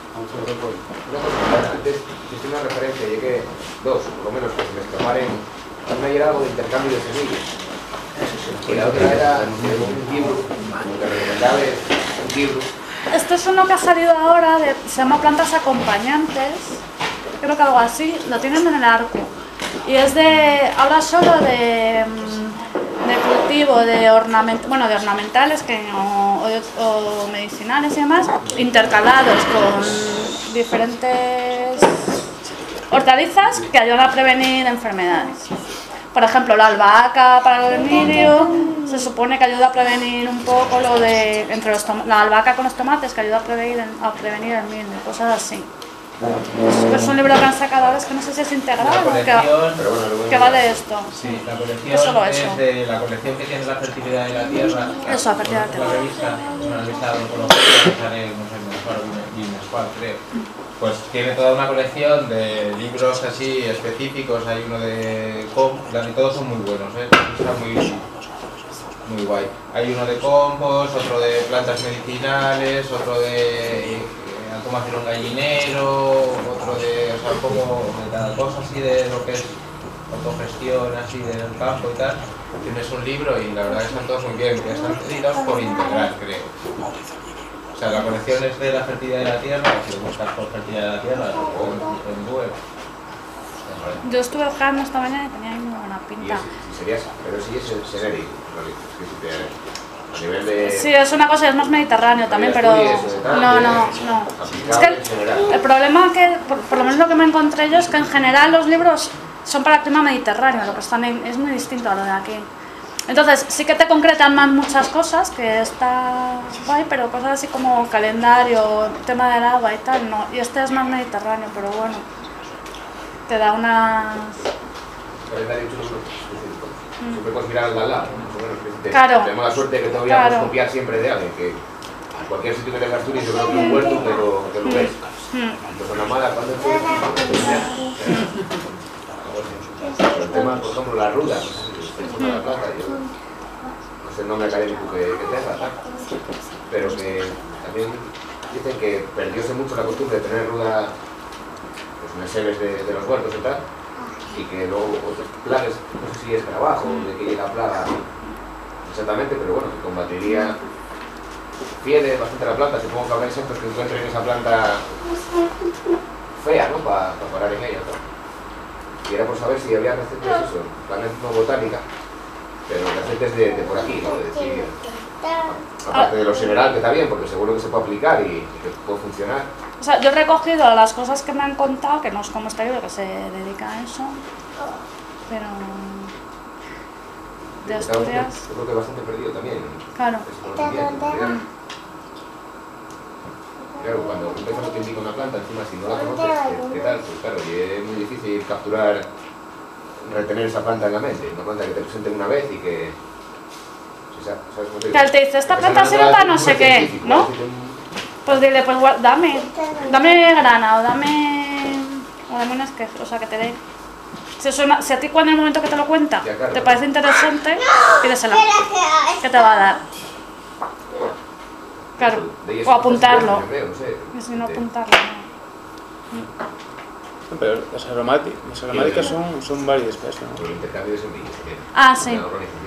Una cosa, antes existe una referencia, llegué dos, por lo menos, que se me escaparon, una era algo de intercambio de semillas, y la otra era un libro, que recomendaba un libro. Esto es uno que ha salido ahora, de, se llama Plantas Acompañantes, creo que algo así, lo tienen en el Arco. Y es de, habla solo de, de cultivo, de ornament, bueno, de ornamentales que, o, o, o medicinales y demás, intercalados con diferentes hortalizas que ayudan a prevenir enfermedades. Por ejemplo, la albahaca para el lirio se supone que ayuda a prevenir un poco lo de, entre los la albahaca con los tomates, que ayuda a prevenir, a prevenir el mildio, cosas así. Es un libro que han sacado ahora, es que no sé si es integral o que, que va de esto. Sí, la colección es, solo es eso. de la colección que tiene la fertilidad de la tierra. Eso, la fertilidad de la tierra. La revista, es una revista de oncología que sale, no sé, mensual o bimensual, creo. Pues tiene toda una colección de libros así específicos, hay uno de compost, todos son muy buenos, ¿eh? Está muy, muy guay. Hay uno de compost, otro de plantas medicinales, otro de cómo hacer un gallinero, otro de, o sea, un poco de cada cosa así de lo que es autogestión así del campo y tal. Tienes un libro y la verdad que están todos muy bien, que están editados por Integral, creo. O sea, la colección es de la fertilidad de la tierra, si lo buscas por fertilidad de la tierra, o en, en Google. Yo estuve buscando esta mañana y tenía ahí muy buena Y pinta. es, si serías, pero si es genérico, es que si te... A nivel de... Sí, es una cosa, es más mediterráneo también, pero... No, no, no. Es que el, el problema que, por, por lo menos lo que me encontré yo, es que en general los libros son para el clima mediterráneo, lo que están en, es muy distinto a lo de aquí. Entonces, sí que te concretan más muchas cosas, que está guay, pero cosas así como calendario, tema del agua y tal, no. Y este es más mediterráneo, pero bueno, te da unas... Calendario chulo, siempre puedes mirar al de al lado. Claro. Tenemos la suerte de que todavía podemos Claro. copiar siempre de alguien, que a cualquier sitio que tengas Asturias yo creo que un huerto te lo, te lo ves. Entonces una mala cuando es el tema, por ejemplo, la ruda, no sé si es una plata, yo no sé el nombre académico que, que tenga, ¿tal? Pero que también dicen que perdióse mucho la costumbre de tener ruda pues, en las seves de, de los huertos y tal, y que luego otros plagas, no sé si es trabajo, de que llega plaga exactamente, pero bueno, que combatiría fiede bastante la planta. Supongo que habrá insectos que encuentren esa planta fea, ¿no? Para pa parar en ella, ¿no? Y era por saber si había recetas, eso, planes no botánica, pero recetas de, de por aquí, ¿no? De decir, aparte de lo general, que está bien, porque seguro que se puede aplicar y, y que puede funcionar. O sea, yo he recogido las cosas que me han contado, que no es como este libro que se dedica a eso, pero... de Asturias... Yo creo que bastante perdido también. Claro. Claro, cuando empiezas a te indica una planta, encima si no la conoces, ¿qué, qué tal? Pues claro, y es muy difícil capturar, retener esa planta en la mente. Una planta que te presenten una vez y que... ¿sabes cómo te digo? Que él te dice, esta planta sirve para no sé qué, ¿no? Pues dile, pues dame, dame grana o dame... o dame un esqueje, o sea, que te dé... Si, suena, si a ti cuando en el momento que te lo cuenta te parece interesante, pídesela, que te va a dar. Claro, o apuntarlo. Y si no apuntarlo, no. Pero las aromáticas, las aromáticas son, son varias especies, ¿no? El intercambio de semillas. Ah, sí.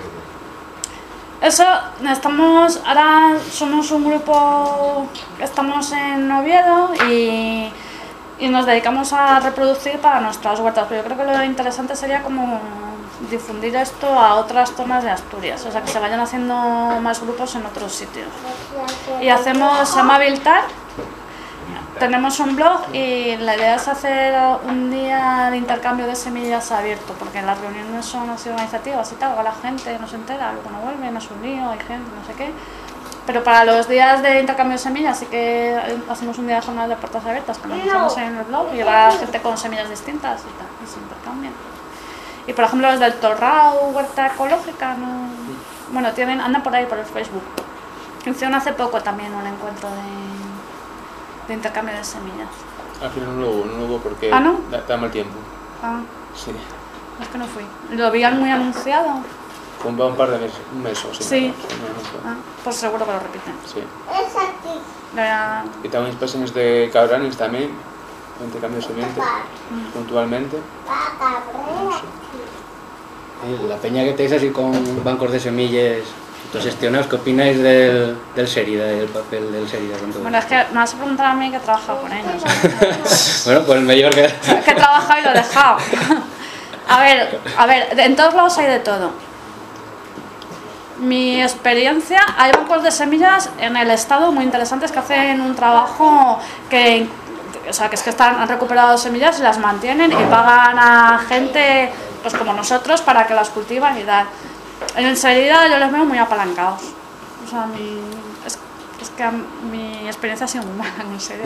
Eso, estamos, ahora somos un grupo, estamos en Oviedo y, y nos dedicamos a reproducir para nuestras huertas, pero yo creo que lo interesante sería como difundir esto a otras zonas de Asturias, o sea, que se vayan haciendo más grupos en otros sitios. Y hacemos, se llama Viltar, tenemos un blog y la idea es hacer un día de intercambio de semillas abierto, porque las reuniones son así organizativas y tal, o la gente no se entera, luego no vuelven, es un lío, hay gente, no sé qué. Pero para los días de intercambio de semillas sí que hacemos un día de jornada de puertas abiertas, como hacemos en el blog, y llevar a gente con semillas distintas y tal, y se intercambian. Y por ejemplo los del Torrao, Huerta Ecológica, no... bueno, tienen, andan por ahí por el Facebook. Hicieron hace poco también un encuentro de, de intercambio de semillas. Al final no lo hubo, no lo hubo porque ¿Ah, no? da, da mal tiempo. Ah, Sí. es que no fui. Lo habían muy anunciado. Con un par de meses, un mes o así. Sí. ¿no? Ah, pues seguro que lo repiten. Sí. La... Y también expresiones de cabranes también, intercambio de semillas, puntualmente. No sé. Sí, la peña que tenéis así con bancos de semillas autogestionados, ¿qué opináis del, del Sérida, del papel del Sérida? Bueno, es que me vas a preguntar a mí que he trabajado con ellos. ¿No? Bueno, pues el mejor que... Es que he trabajado y lo he dejado. A ver, a ver, en todos lados hay de todo. Mi experiencia, hay bancos de semillas en el estado muy interesantes que hacen un trabajo que, o sea, que es que están, han recuperado semillas y las mantienen y pagan a gente pues como nosotros para que las cultivan y tal. En Sérida yo los veo muy apalancados. O sea, mi, es, es que mi experiencia ha sido muy mala en Sérida.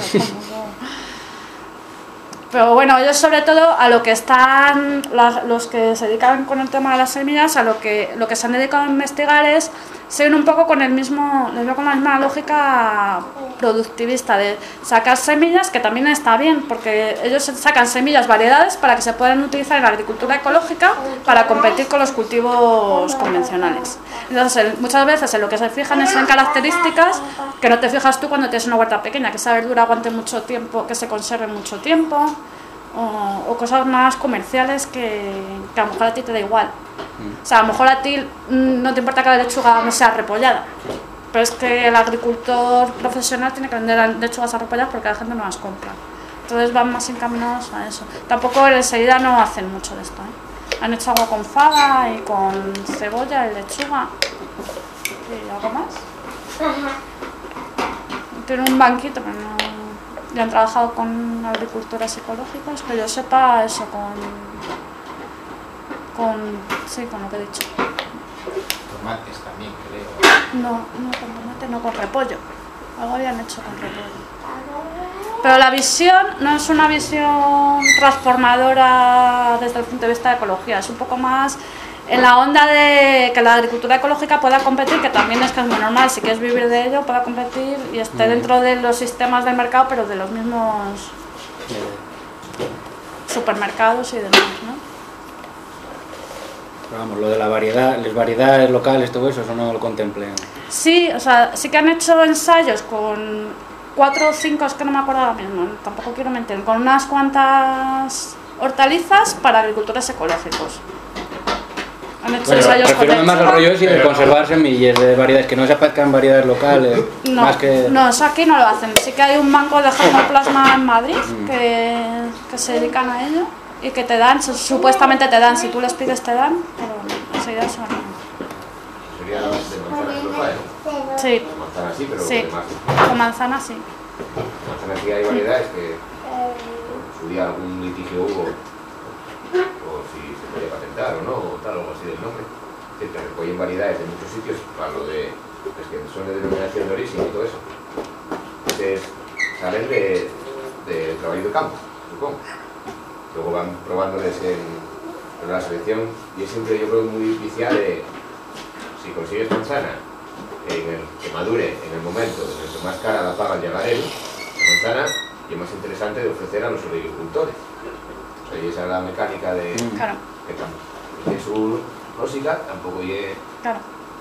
Pero bueno, ellos sobre todo a lo que están, los que se dedican con el tema de las semillas, a lo que, lo que se han dedicado a investigar es, siguen un poco con el mismo, les veo con la misma lógica productivista de sacar semillas, que también está bien, porque ellos sacan semillas, variedades, para que se puedan utilizar en la agricultura ecológica para competir con los cultivos convencionales. Entonces, muchas veces en lo que se fijan es en características que no te fijas tú cuando tienes una huerta pequeña, que esa verdura aguante mucho tiempo, que se conserve mucho tiempo, o, o cosas más comerciales que, que a lo mejor a ti te da igual. O sea, a lo mejor a ti no te importa que la lechuga no sea repollada, pero es que el agricultor profesional tiene que vender lechugas arrepolladas porque la gente no las compra. Entonces van más encaminados a eso. Tampoco enseguida no hacen mucho de esto, ¿eh? Han hecho algo con fava y con cebolla y lechuga y algo más. Tienen un banquito, pero no... Ya han trabajado con agricultoras ecológicas, que yo sepa eso con... con... sí, con lo que he dicho. Tomates también, creo. No, no con tomate, no con repollo. Algo habían hecho con repollo. Pero la visión no es una visión transformadora desde el punto de vista de ecología, es un poco más en la onda de que la agricultura ecológica pueda competir, que también es que es muy normal, si quieres vivir de ello, pueda competir y esté dentro de los sistemas del mercado, pero de los mismos supermercados y demás, ¿no? Pero vamos, lo de la variedad, las variedades locales, todo eso, eso no lo contemplen. Sí, o sea, sí que han hecho ensayos con cuatro o cinco, es que no me acuerdo ahora mismo, tampoco quiero mentir, con unas cuantas hortalizas para agricultores ecológicos. Han hecho Bueno, ensayos con refiero más al rollo ese de Pero- conservar semillas de variedades, que no se aparezcan variedades locales, No, más que... no, eso aquí no lo hacen. Sí que hay un banco de germoplasma en Madrid que, que se dedican a ello y que te dan, su- supuestamente te dan, si tú les pides te dan, pero enseguida eso no. Sería de manzanas locales, ¿no? Sí, Manzanas sí, pero sí, demás. con manzana sí. Manzanas sí hay variedades que en su día algún litigio hubo, o si se podía patentar o no, o tal, o algo así del nombre. Es decir, que recogen variedades de muchos sitios para lo de, pues que son de denominación de origen y todo eso. Entonces, salen de, de trabajo de campo, supongo. Luego van probándoles en, en la selección y es siempre, yo creo, muy viciada de si consigues manzana en el que madure en el momento en el que más cara la paga el llagarero, la manzana, y es más interesante de ofrecer a los agricultores. O sea, y esa es la mecánica de Claro, que tampoco tiene su lógica, tampoco es, claro,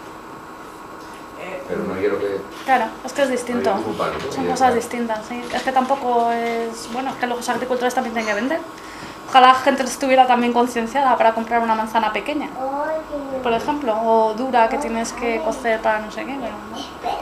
pero no quiero que claro, es que es distinto. no hay culpa, ¿no? Son Y cosas es- distintas, sí. Es que tampoco es... Bueno, es que los agricultores también tienen que vender. Ojalá la gente estuviera también concienciada para comprar una manzana pequeña, por ejemplo, o dura que tienes que cocer para no sé qué, pero no.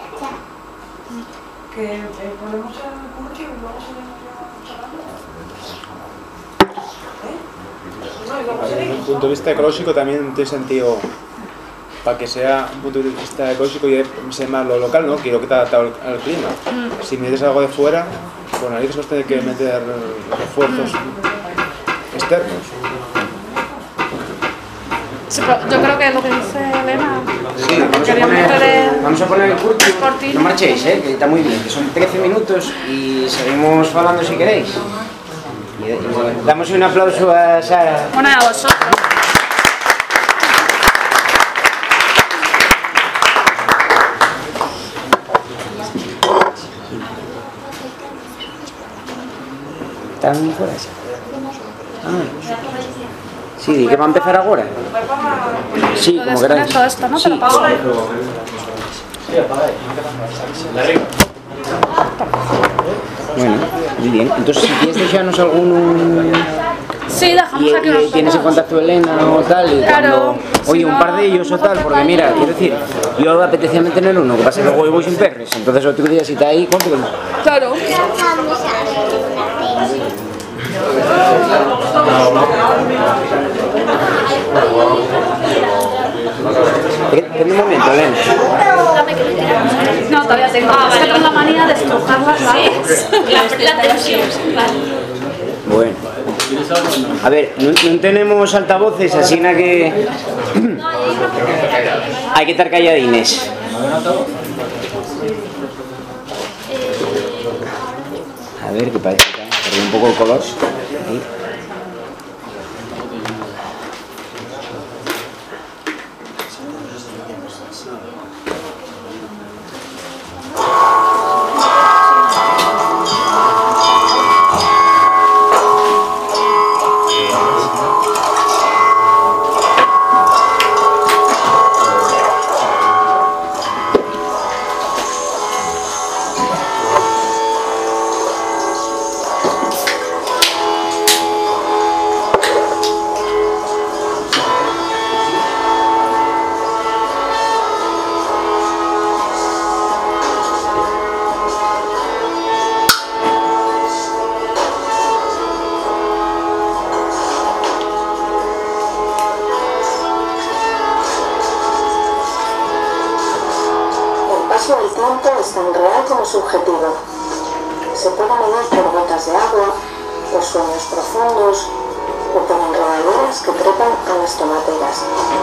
Que eh, ponemos el currículum y luego seguimos ya charlando. ¿Eh? No, y luego Desde seguimos, un punto de vista ecológico también tiene sentido, para que sea un punto de vista ecológico y sea más lo local, ¿no? Quiero que te adapte al, al clima. Si metes algo de fuera, pues narices vas a tener que meter refuerzos externos. Sí, pero yo creo que lo que dice Elena, Sí, vamos a quería meter poner, el- vamos a poner el currículum. cortina. No marchéis, eh, que está muy bien, que son trece minutos y seguimos hablando si queréis. Y, y damos un aplauso a Sara. Bueno, y a vosotros. Están fuera xa. Ah. Sí, di que va a empezar agora. Sí, Lo como queráis. desconecto esto, ¿no? Te Sí. lo pago. Bueno, muy bien. Entonces, si quieres dejarnos algún... Sí, dejamos Y, aquí y unos tienes en pocos. contacto a Elena o tal, y Claro, cuando, oye, si un no, par de ellos o mejor tal, te porque callas. mira, quiero decir, yo apetecía tener uno, que pasa que luego yo voy sin perres, entonces otro día si está ahí, cómpralo. Claro. Ten un momento, Elena. No, todavía tengo. Es que tengo la manía de estrujar las labios. La tensión, vale. Bueno. A ver, no, no tenemos altavoces, así na que... Hay que estar calladines. A ver, que parece que ha perdido un poco el color. Ahí. tiempo es tan real como subjetivo. Se puede medir por gotas de agua, por sueños profundos o por enredaderas que trepan a las tomateras.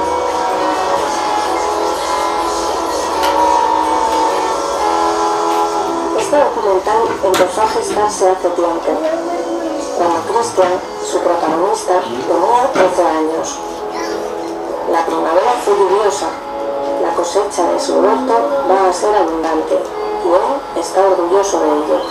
Este documental empezó a gestarse hace tiempo, cuando Christian, su protagonista, tenía trece años. La primavera fue lluviosa, la cosecha de su huerto va a ser abundante y él está orgulloso de ello.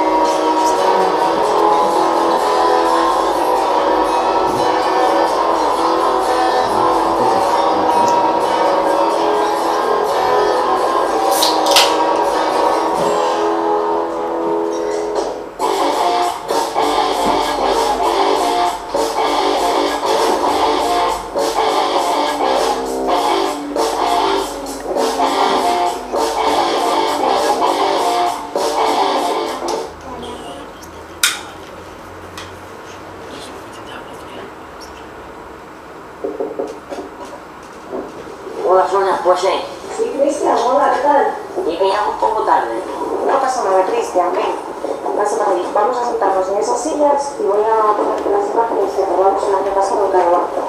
Hola Sonia, pues sí. Sí, Cristian, hola, ¿qué tal? Y me llamo un poco tarde. No pasa nada, Cristian, ven. Pásame ahí. Vamos a sentarnos en esas sillas y voy a ponerte las imágenes que robamos el año pasado en Caravaggio.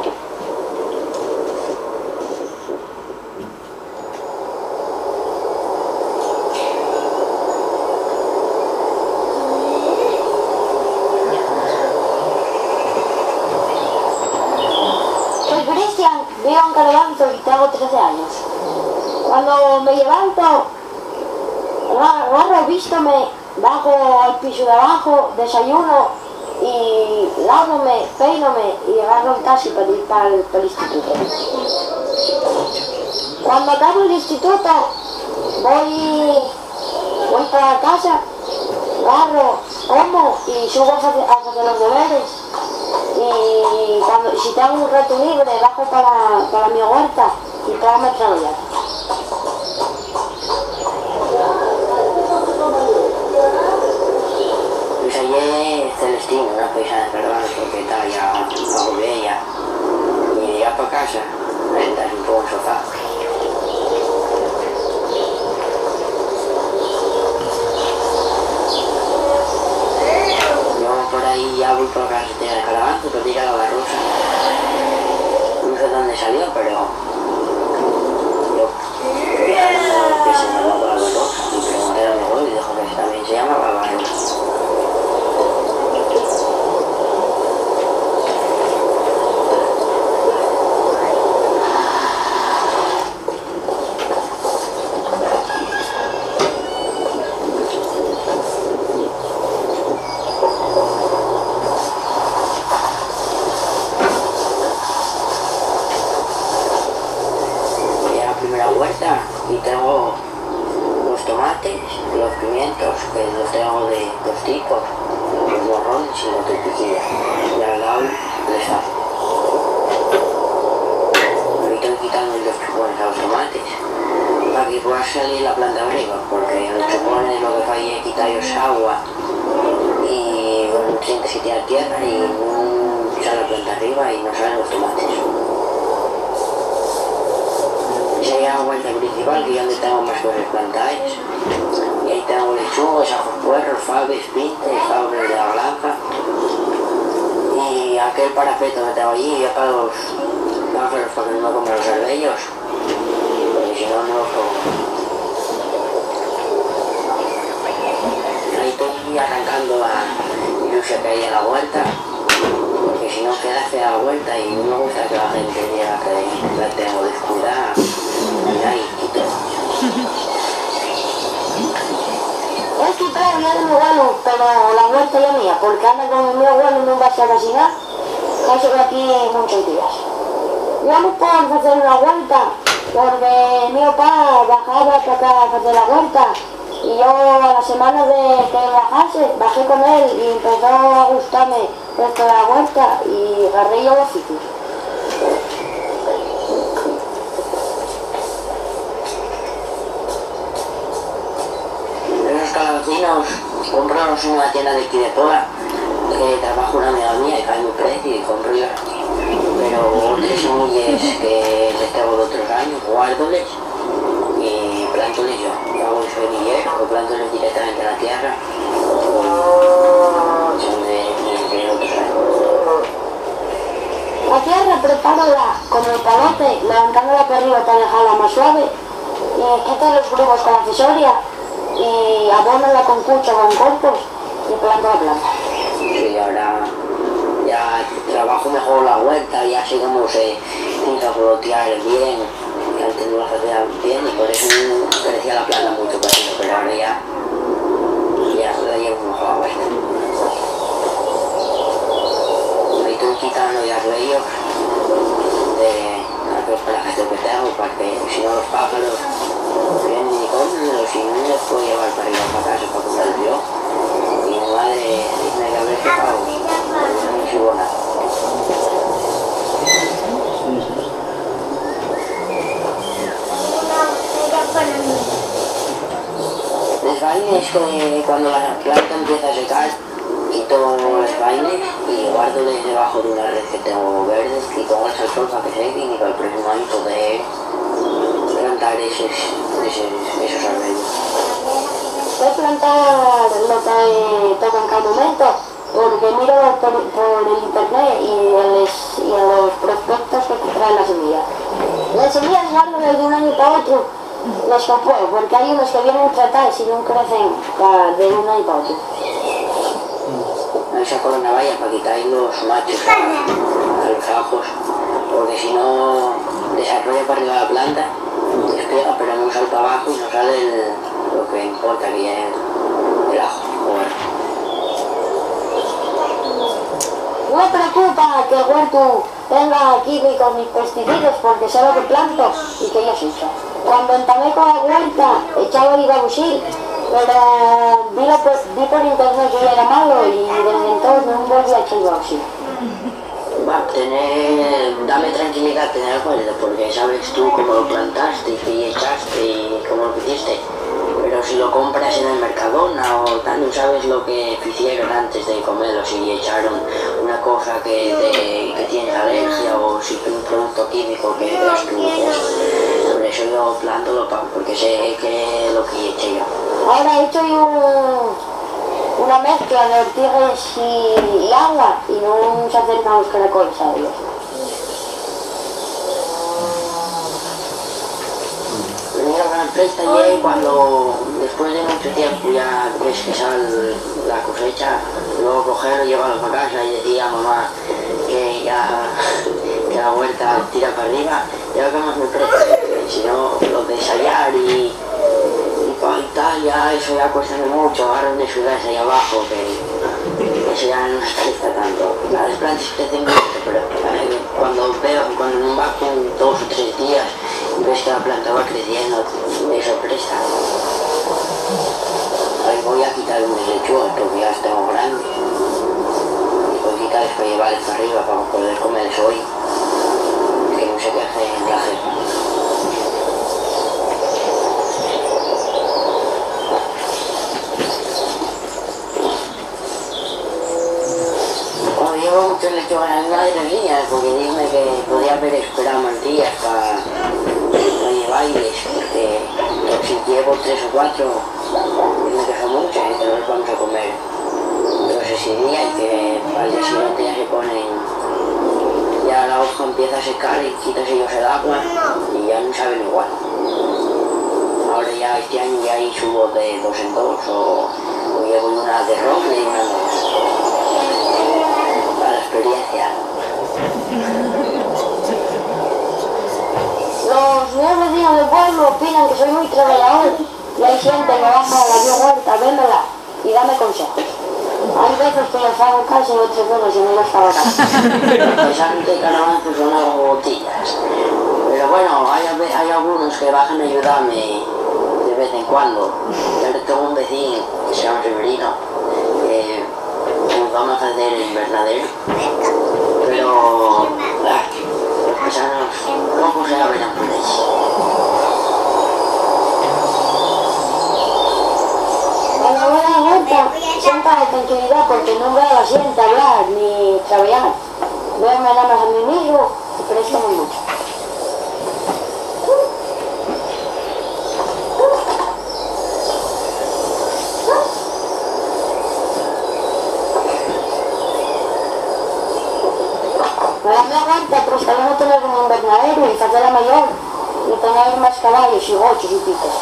Soy Cristian, vivo en Caravaggio y tengo trece años. Cuando me levanto, agarro, vístome, bajo al piso de abajo, desayuno y lávome, peínome y agarro el taxi para ir para el, para el instituto. Cuando acabo el instituto, voy, voy para casa, agarro, como y subo a hacer, a hacer los deberes. Y cuando, si tengo un rato libre, bajo para, para mi huerta y pégame a trabajar. Pues ayer Celestino, una paisana de Perdón, porque estaba ya bajo de ella. Y llegué para casa, me senté un poco en el sofá. Yo por ahí ya voy por la carretera de Caravaggio, pero tira la barrosa. No sé dónde salió, pero yo pensaba que se llamaba la barrosa y pregunté a mi abuelo y dijo que también se llama la barrosa. Y tengo los tomates, los pimientos, que los tengo de dos tipos, los morrones y los de piquilla. Y al lado les hago. Me estoy quitando los chupones a los tomates para que pueda salir la planta arriba, porque los chupones lo que falla es quitarles agua y bueno, sientes que tirar tierra y no sale la planta arriba y no salen los tomates. Esa es la huerta principal, que es donde tengo más cosas plantadas. Y ahí tengo lechugas, ajos puerros, faves, pintes, faves de la granja. Y aquel parapeto que tengo allí, ya para los pájaros, para que no me coman los arbellos. Porque si no, no los como. Ahí estoy arrancando la ilusia que hay en la huerta. Porque si no queda fea la vuelta y no me gusta que la gente diga que la tengo descuidada. Mira y quito. Es que claro, yo de mi abuelo, pero la huerta ya mía, porque anda con mi abuelo y no va a ser casi nada. Casi que aquí muchos días. Yo no puedo hacer una huerta, porque mi papá bajaba para acá a hacer la huerta. Y yo a la semana de que bajase, bajé con él y empezó a gustarme esto de la huerta y agarré yo los sitios. Esos calabacines compramos en una tienda de aquí de Pola, que trabaja una amiga mía y cae mi precio y compro yo. Pero otras semillas que les tengo de otros años, guárdoles y plantoles yo. Yo hago hago semillero, o planto directamente en la tierra, o son de de otros años. La tierra prepárala con el palote, levantándola para arriba para dejarla más suave, y quita los grumos con la fisoria, y abónala con cucho o con compost, y planta la planta. Sí, ahora ya trabajo mejor la huerta, ya así como se intenta flotear bien, ya tengo la facilidad bien, y por eso crecía la planta mucho pequeño, pero ahora ya, ya la llevo mejor la huerta. Me estoy quitando ya ruellos de los parajes que tengo, para que si no los pájaros vienen y comen, o si no los puedo llevar para ir a casa para comer yo. Y mi madre dice que a ver qué pago, no me subo nada. Los vaines que cuando la planta empieza a secar, quito los vaines y guardo debajo de una red que tengo verde y pongo el sol para que sequen y para el próximo año poder plantar esos, esos, esos arbellos. Puedes plantar lo que toca en cada momento, porque miro por, por el internet y en, les, y en los prospectos que te traen la semilla. Las semillas guardo de un año para otro, los que puedo, porque hay unos que vienen tratados y no crecen de un año para otro. Me saco la navalla para quitar los machos a, a los ajos, porque si no desarrolla para arriba la planta, despega pero no salta abajo y no sale el, lo que importa, que es el, el ajo. Bueno. No me preocupa que el huerto tenga químicos ni pesticidas porque sé lo que planto y que ellos usan. Cuando entamé con la huerta echaba ribabusil, pero vi, lo, vi por internet que era malo y desde entonces no volví a echar ribabusil. Va a tener, dame tranquilidad tener el huerto, porque sabes tú cómo lo plantaste y qué echaste y cómo lo hiciste. Pero si lo compras en el Mercadona o tal, no sabes lo que hicieron antes de comerlo, si echaron una cosa que, te, que tienes alergia o si un producto químico que veas tú. Por eso yo planto lo pago, porque sé que es lo que he hecho yo. Ahora he hecho yo un, una mezcla de ortigas y, y agua y no se acercan los caracoles a ellos. Primero que me presta y cuando después de mucho tiempo ya ves que sale la cosecha, luego cogerlo, llevarlo para casa y decir a mamá que ya que la huerta tira para arriba, y lo que más me presta, si no lo de ensayar y, y tal, ya eso ya cuesta mucho, agarran de sudarse ahí abajo, que eso ya no me presta tanto. Las plantas crecen mucho, pero eh, cuando veo, cuando no va con dos o tres días, ves que la planta va creciendo, eso presta. Ahí voy a quitar unas lechugas porque ya estamos grandes. Voy a quitarles para llevarles para arriba para poder comerles hoy. Que no se quejen la jefa. Cuando llevo muchas lechugas a mi madre mía, porque dime que podía haber esperado más días para no llevarles, porque si llevo tres o cuatro, me quejo mucho, y que no les vamos a comer dos ese día y que al día siguiente ya se ponen, ya la hoja empieza a secar y quitas ellos el agua y ya no saben igual. Ahora ya este año ya ahí subo de dos en dos, o, o llevo una de roble y una de para la experiencia. Los nuevos vecinos del pueblo opinan que soy muy trabajador y hay gente que baja a la vía huerta, véndela y dame consejos. Hay veces que les hago caso y otras veces que no les hago caso. Pensaron que calabanzos son algo botillas. Pero bueno, hay, hay algunos que bajan a ayudarme de vez en cuando. Yo tengo un vecino que se llama Severino, que nos vamos a hacer el invernadero. Pero ah, los pesanos poco se abren por eso. Cuando voy a la huerta, siento la tranquilidad porque no veo a la gente hablar ni trabajar. Veo nada más a mí mismo y presto muy mucho. invernadero y facela maior e tener máis caballos e gochos e picos.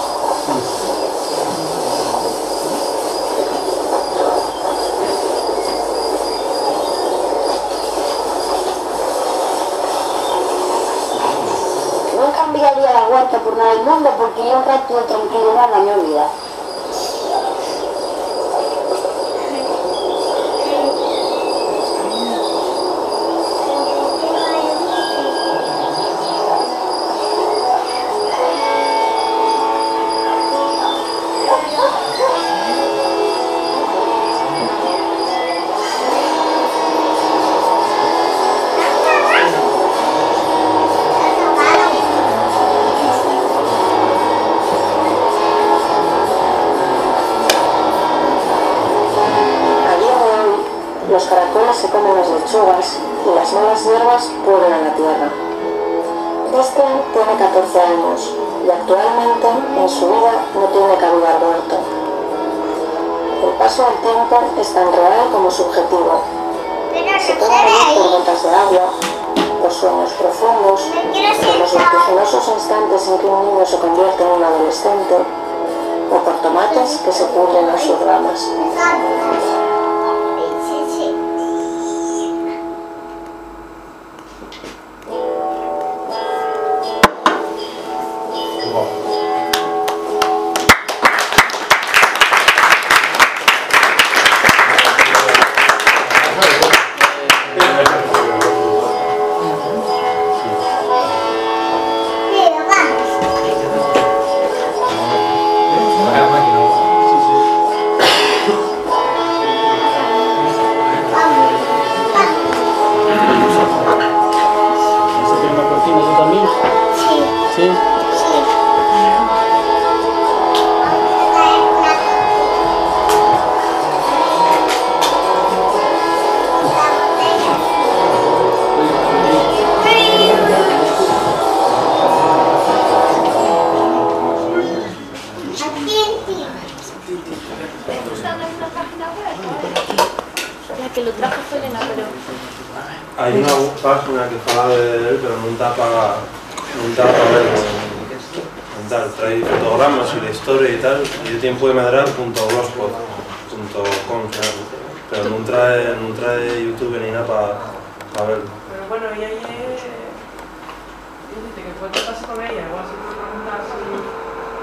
Non cambiaría la huerta por nada del mundo porque é un rato de tranquilidad na miña vida. Los caracoles se comen las lechugas y las nuevas hierbas pudren en la tierra. Cristian tiene catorce años y actualmente en su vida no tiene que haber muerto. El paso del tiempo es tan real como subjetivo. Se puede medir por gotas de agua, por sueños profundos, por los vertiginosos instantes en que un niño se convierte en un adolescente, o por tomates que se pudren en sus ramas. Hay una página que fala de él, pero non está para non está para ver non tal, trae fotogramas y la historia y tal, y tiempo de medrar punto blogspot punto com, pero non trae, non trae YouTube ni nada para pa verlo. Pero bueno, y ahí dice que fue qué pasa con ella, igual se puede preguntar si...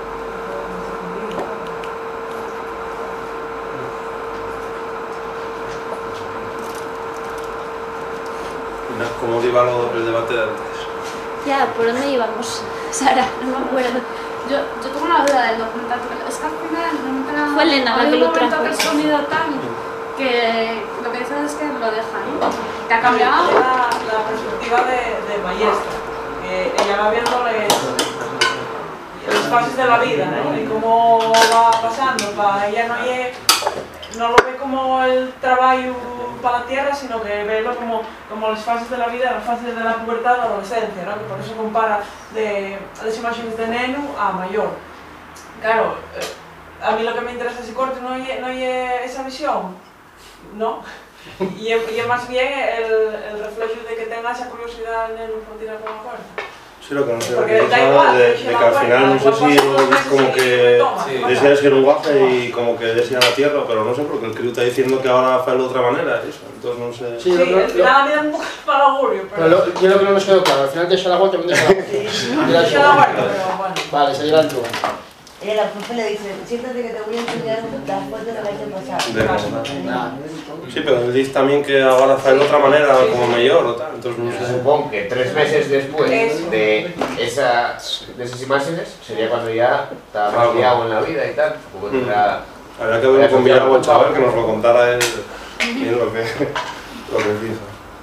¿Cómo iba el debate de antes? Ya, ¿por dónde íbamos, Sara? No me acuerdo. Yo, yo tengo una duda del documental, porque es que al final no me enteraba. Fue Elena la que lo trajo. Que el sonido tan que lo que dicen es que lo dejan, ¿no? ¿Te ha cambiado? La, la perspectiva de, de maestra, que ella va viendo las fases de la vida, ¿no? Y cómo va pasando. Para ella no, hay, no lo ve como el trabajo para la tierra, sino que verlo como, como las fases de la vida, las fases de la pubertad o la adolescencia, ¿no? Que por eso compara de las imágenes de neno a mayor. Claro, eh, a mí lo que me interesa ese corte no es no esa visión, ¿no? Y es más bien el, el reflejo de que tenga esa curiosidad el neno por tirar por la cuerda. Sí, lo que no sé, lo que pasa de, de que al final no sé si es como que desea ser un guaje y como que desea la tierra, pero no sé, porque el crío está diciendo que ahora hace de otra manera, eso, entonces no sé... Sí, al final me da un poco mal augurio, pero... Lo, yo lo que no me quedó claro, al final deja la vuelta y me deja la vuelta. Deja la vuelta, pero bueno. Vale, se lleva el tubo. Y la profe le dice, siéntate que te voy a enseñar las fotos del año pasado. Sí, pero él dice también que ahora hace de otra manera, como mayor o tal, entonces no sé. Supongo que tres meses después de, esa, de esas imágenes sería cuando ya estaba más liado en la vida y tal. Supongo que tendrá... Habría que ver con Villalba al chaval que nos lo contara él bien lo que, lo que dice.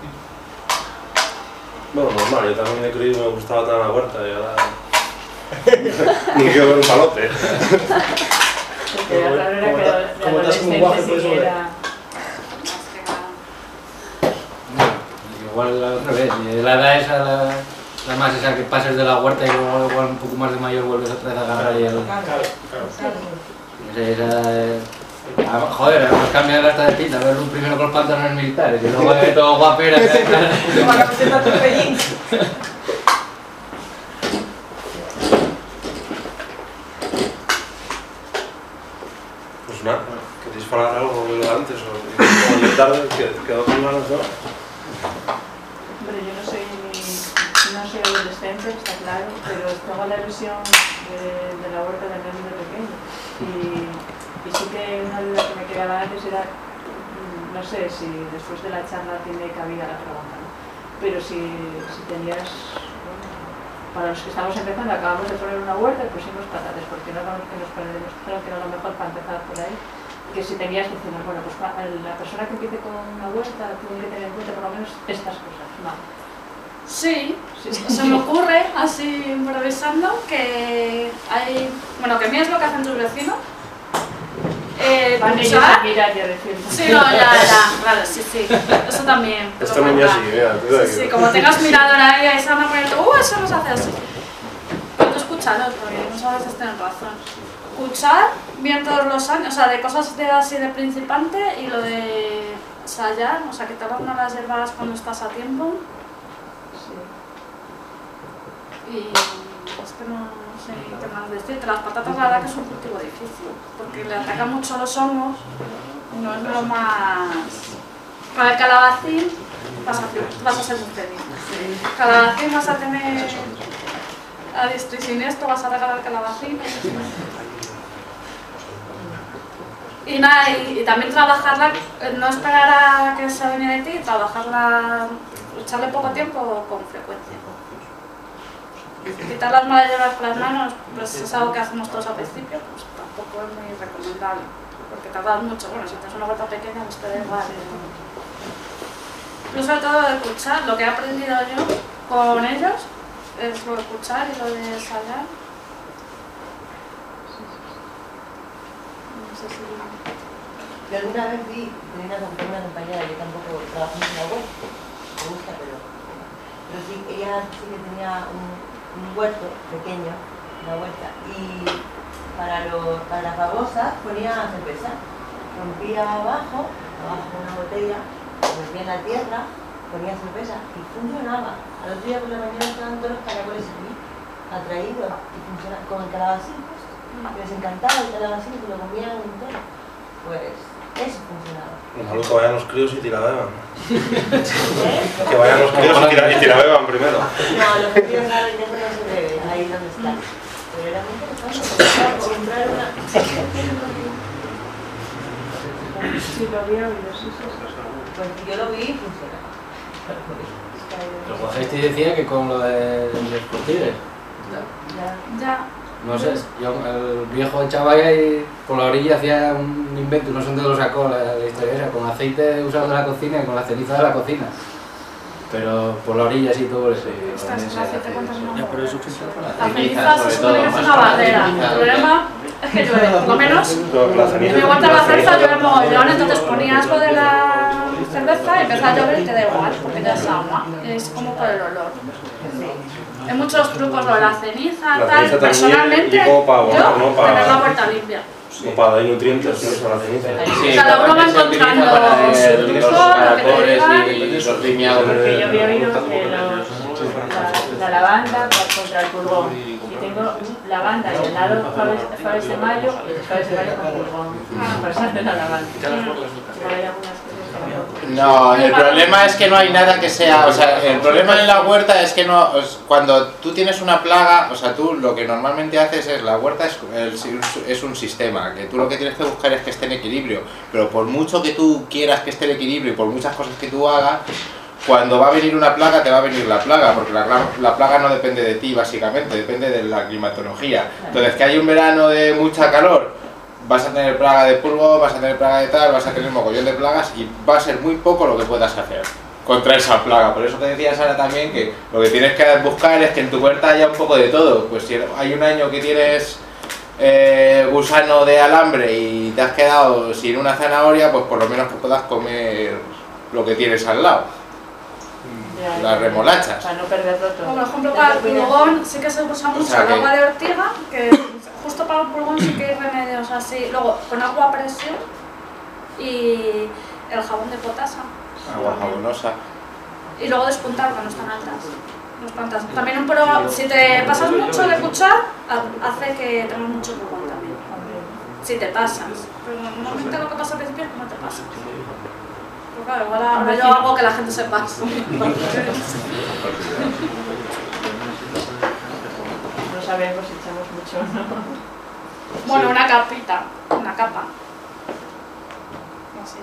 Bueno, normal, yo también de crío me gustaba tan la huerta y ahora... Ni quiero ver un palote. Como estás como un guaje, por eso Igual al revés, la edad esa, la, la más esa que pases de la huerta y luego igual un poco más de mayor vuelves otra vez a agarrar y el... Claro, claro. Esa, esa, joder, además cambiar hasta de pinta, verlo primero con los pantalones militares y luego de todo guapera. Con la camiseta de pellín. falar algo de lo de antes, o como yo tarde, quedó con ganas, ¿no? Hombre, yo no soy ni, no soy adolescente, está claro, pero tengo la ilusión de, de la huerta desde muy pequeño. Y, y sí que una duda que me quedaba antes era, no sé si después de la charla tiene cabida la pregunta, ¿no? Pero si, si tenías, bueno, para los que estamos empezando, acabamos de poner una huerta y pusimos patatas, porque no vamos que nos perdemos, creo que era lo mejor para empezar por ahí. Que si tenías que decir, bueno, pues la persona que empiece con una huerta tiene que tener en cuenta por lo menos estas cosas, ¿no? Sí, sí, se me ocurre así improvisando que hay, bueno, que a mí es lo que hacen tus vecinos. Eh, Van ellos a mirar y a decir. Sí, no, ya, ya, claro, sí, sí, eso también. Esta niña sí, mira, tú sí, sí, como tengas miradora ahí, ahí se van a poner, uh, eso no se hace así. Pero tú escúchalo, porque muchas veces tienes razón. Escuchar bien todos los años, o sea, de cosas de así de principante y lo de ensayar, o sea, que te van a las hierbas cuando estás a tiempo. Sí. Y es que no, no sé qué más decirte. Las patatas, la verdad que es un cultivo difícil, porque le atacan mucho los hongos, no es lo más... Con el calabacín vas a, vas a ser muy feliz. Sí. Calabacín vas a tener a diestro y siniestro, vas a regalar calabacín. Y nada, y, y también trabajarla, no esperar a que se venga de ti, trabajarla, echarle poco tiempo con frecuencia. Quitar las malas hierbas con las manos, pues es algo que hacemos todos al principio, pues tampoco es muy recomendable, porque tardas mucho. Bueno, si tienes una huerta pequeña, pues te da igual. Pero sobre todo de escuchar, lo que he aprendido yo con ellos es lo de escuchar y lo de ensayar. No sé si... Yo alguna vez vi, tenía una, una compañera que tampoco trabaja en la web, me gusta, pero, pero sí, ella sí que tenía un, un huerto pequeño, una huerta, y para, lo, para las babosas ponía cerveza, rompía abajo, abajo una botella, metía en la tierra, ponía cerveza y funcionaba. Al otro día por la mañana estaban todos los caracoles allí, atraídos, y funcionaba con el calabacín, pues, que les encantaba el calabacín, que lo comían entero, pues... Eso funcionaba. Lo malo que vayan los críos y tira beban. Que vayan los críos y tira, y tira beban primero. No, los críos no, no se bebe, ahí donde está. Pero era muy interesante comprar una... Sí, lo había oído, sí, sí. Pues yo lo vi y funcionaba. Pero Juan decía que con lo de los tigres. Ya. Ya. No sé, yo, el viejo chaval ahí por la orilla hacía un invento, no sé dónde lo sacó la, la historia esa, con aceite usado de la cocina y con la ceniza de la cocina. Pero por la orilla sí todo eso. Ostras, el aceite cuántas no. Ya, pero eso que la ceniza se supone que es una bandera. El problema es que llueve, por lo menos. En mi huerta de la cerveza llueve mogollón, entonces ponías lo de la cerveza y empezaba a llover y te da igual, porque ya es agua. Es como por el olor. Hay muchos trucos, lo de la ceniza, la tal, ceniza personalmente, y como para, yo, ¿no? para, tener la huerta limpia. Sí. O para dar nutrientes, ¿no? Eso, la ceniza. Sí, cada uno va encontrando su truco, lo que te digan. Y los lineados. Porque yo había oído que los, la, la lavanda contra el pulgón. Y tengo lavanda y al lado faves, faves de mayo y los faves de mayo con pulgón. Para pasar de la lavanda. No, el problema es que no hay nada que sea, o sea, el problema en la huerta es que no, cuando tú tienes una plaga, o sea, tú lo que normalmente haces es, la huerta es, es un sistema, que tú lo que tienes que buscar es que esté en equilibrio, pero por mucho que tú quieras que esté en equilibrio y por muchas cosas que tú hagas, cuando va a venir una plaga, te va a venir la plaga, porque la, la plaga no depende de ti básicamente, depende de la climatología. Entonces, que hay un verano de mucha calor, vas a tener plaga de pulgo, vas a tener plaga de tal, vas a tener mogollón de plagas y va a ser muy poco lo que puedas hacer contra esa plaga. Por eso te decía Sara también que lo que tienes que buscar es que en tu huerta haya un poco de todo. Pues si hay un año que tienes eh, gusano de alambre y te has quedado sin una zanahoria, pues por lo menos que puedas comer lo que tienes al lado. Ya, las remolachas. Para no perderlo todo. Por ejemplo, para el pulgón sí que se usa mucho O sea el que- agua de ortiga, que justo para el pulgón sí que hay remedios así. Luego, con agua a presión y el jabón de potasa. Agua jabonosa. Y luego despuntar cuando están altas. Las plantas. También un pro, si te pasas mucho de cuchar, ha- hace que tengas mucho pulgón también. si te pasas. Pero normalmente lo que pasa al principio es que no te pasas. Pero claro, igual ahora yo hago que la gente se pase. No sabemos si echamos mucho o no. Bueno, una capita, una capa. Así,